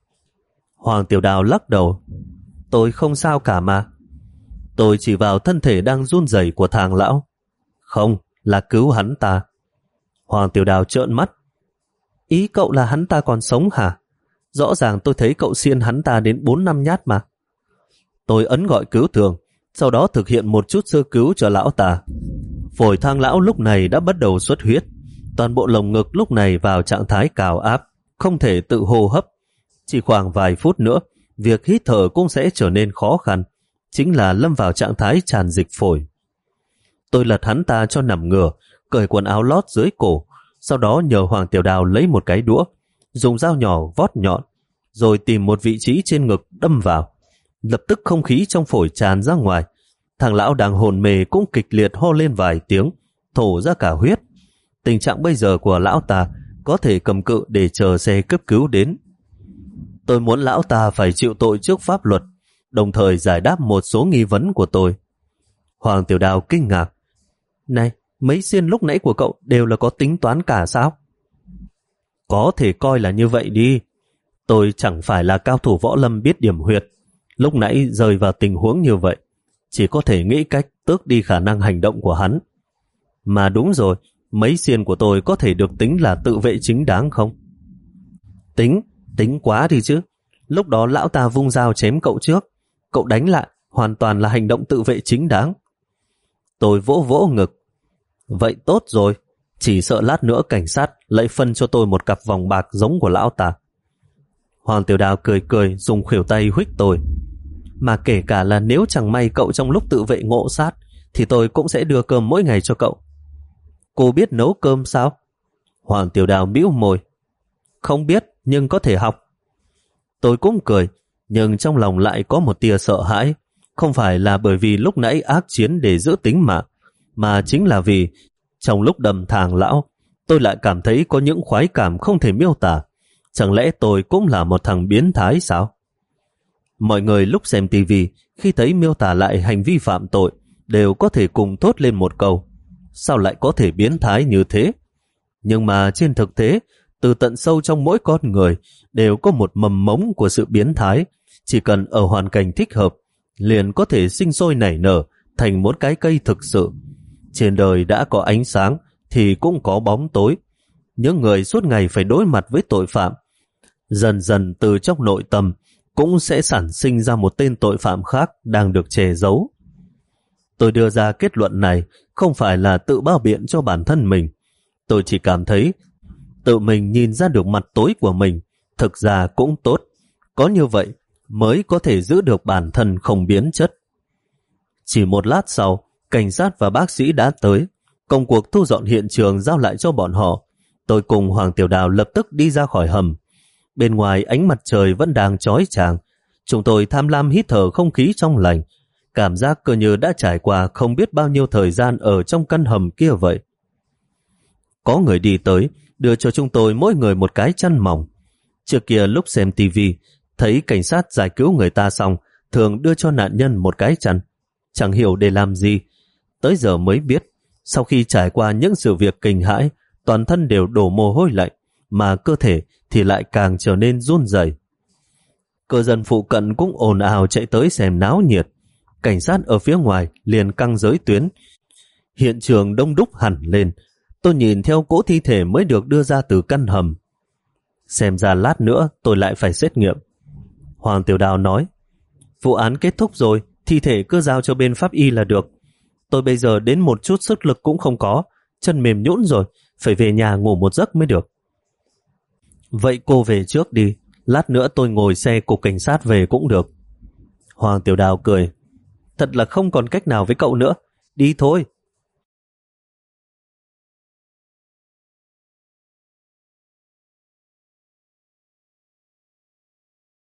Hoàng Tiểu Đào lắc đầu. Tôi không sao cả mà. Tôi chỉ vào thân thể đang run rẩy của thằng lão. Không, là cứu hắn ta. Hoàng Tiểu Đào trợn mắt. Ý cậu là hắn ta còn sống hả? Rõ ràng tôi thấy cậu xiên hắn ta đến bốn năm nhát mà. Tôi ấn gọi cứu thương, sau đó thực hiện một chút sơ cứu cho lão ta. Phổi thang lão lúc này đã bắt đầu xuất huyết. Toàn bộ lồng ngực lúc này vào trạng thái cào áp, không thể tự hô hấp. Chỉ khoảng vài phút nữa, việc hít thở cũng sẽ trở nên khó khăn, chính là lâm vào trạng thái tràn dịch phổi. Tôi lật hắn ta cho nằm ngửa, cởi quần áo lót dưới cổ, sau đó nhờ Hoàng Tiểu Đào lấy một cái đũa, dùng dao nhỏ vót nhọn, rồi tìm một vị trí trên ngực đâm vào. Lập tức không khí trong phổi tràn ra ngoài. Thằng lão đang hồn mê cũng kịch liệt ho lên vài tiếng, thổ ra cả huyết. Tình trạng bây giờ của lão ta có thể cầm cự để chờ xe cấp cứu đến. Tôi muốn lão ta phải chịu tội trước pháp luật, đồng thời giải đáp một số nghi vấn của tôi. Hoàng Tiểu Đào kinh ngạc. Này, mấy xiên lúc nãy của cậu đều là có tính toán cả sao? Có thể coi là như vậy đi. Tôi chẳng phải là cao thủ võ lâm biết điểm huyệt. Lúc nãy rơi vào tình huống như vậy, chỉ có thể nghĩ cách tước đi khả năng hành động của hắn. Mà đúng rồi, mấy xiên của tôi có thể được tính là tự vệ chính đáng không? Tính, tính quá đi chứ. Lúc đó lão ta vung dao chém cậu trước, cậu đánh lại, hoàn toàn là hành động tự vệ chính đáng. Tôi vỗ vỗ ngực. Vậy tốt rồi, chỉ sợ lát nữa cảnh sát lại phân cho tôi một cặp vòng bạc giống của lão ta. Hoàng Tiểu Đào cười cười dùng khuỷu tay huých tôi. Mà kể cả là nếu chẳng may cậu trong lúc tự vệ ngộ sát, thì tôi cũng sẽ đưa cơm mỗi ngày cho cậu. Cô biết nấu cơm sao? Hoàng Tiểu Đào bĩu môi. Không biết, nhưng có thể học. Tôi cũng cười, nhưng trong lòng lại có một tia sợ hãi. Không phải là bởi vì lúc nãy ác chiến để giữ tính mạng, mà chính là vì trong lúc đâm thàng lão, tôi lại cảm thấy có những khoái cảm không thể miêu tả. Chẳng lẽ tôi cũng là một thằng biến thái sao? Mọi người lúc xem tivi, khi thấy miêu tả lại hành vi phạm tội, đều có thể cùng thốt lên một câu: sao lại có thể biến thái như thế? Nhưng mà trên thực tế, từ tận sâu trong mỗi con người đều có một mầm mống của sự biến thái. Chỉ cần ở hoàn cảnh thích hợp, liền có thể sinh sôi nảy nở thành một cái cây thực sự. Trên đời đã có ánh sáng thì cũng có bóng tối. Những người suốt ngày phải đối mặt với tội phạm, dần dần từ trong nội tâm cũng sẽ sản sinh ra một tên tội phạm khác đang được che giấu. Tôi đưa ra kết luận này không phải là tự bao biện cho bản thân mình. Tôi chỉ cảm thấy tự mình nhìn ra được mặt tối của mình, thực ra cũng tốt. Có như vậy mới có thể giữ được bản thân không biến chất. Chỉ một lát sau, cảnh sát và bác sĩ đã tới. Công cuộc thu dọn hiện trường giao lại cho bọn họ. Tôi cùng Hoàng Tiểu Đào lập tức đi ra khỏi hầm. Bên ngoài ánh mặt trời vẫn đang chói chang. Chúng tôi tham lam hít thở không khí trong lành. Cảm giác cơ như đã trải qua không biết bao nhiêu thời gian ở trong căn hầm kia vậy. Có người đi tới, đưa cho chúng tôi mỗi người một cái chăn mỏng. Trước kia lúc xem tivi, thấy cảnh sát giải cứu người ta xong, thường đưa cho nạn nhân một cái chăn. Chẳng hiểu để làm gì. Tới giờ mới biết, sau khi trải qua những sự việc kinh hãi, toàn thân đều đổ mồ hôi lạnh, mà cơ thể thì lại càng trở nên run rẩy. Cư dân phụ cận cũng ồn ào chạy tới xem náo nhiệt. Cảnh sát ở phía ngoài liền căng giới tuyến. Hiện trường đông đúc hẳn lên. Tôi nhìn theo cỗ thi thể mới được đưa ra từ căn hầm. Xem ra lát nữa tôi lại phải xét nghiệm. Hoàng Tiểu Đào nói, vụ án kết thúc rồi, thi thể cứ giao cho bên pháp y là được. Tôi bây giờ đến một chút sức lực cũng không có, chân mềm nhũn rồi, phải về nhà ngủ một giấc mới được. Vậy cô về trước đi, lát nữa tôi ngồi xe cục cảnh sát về cũng được. Hoàng Tiểu Đào cười, thật là không còn cách nào với cậu nữa, đi thôi,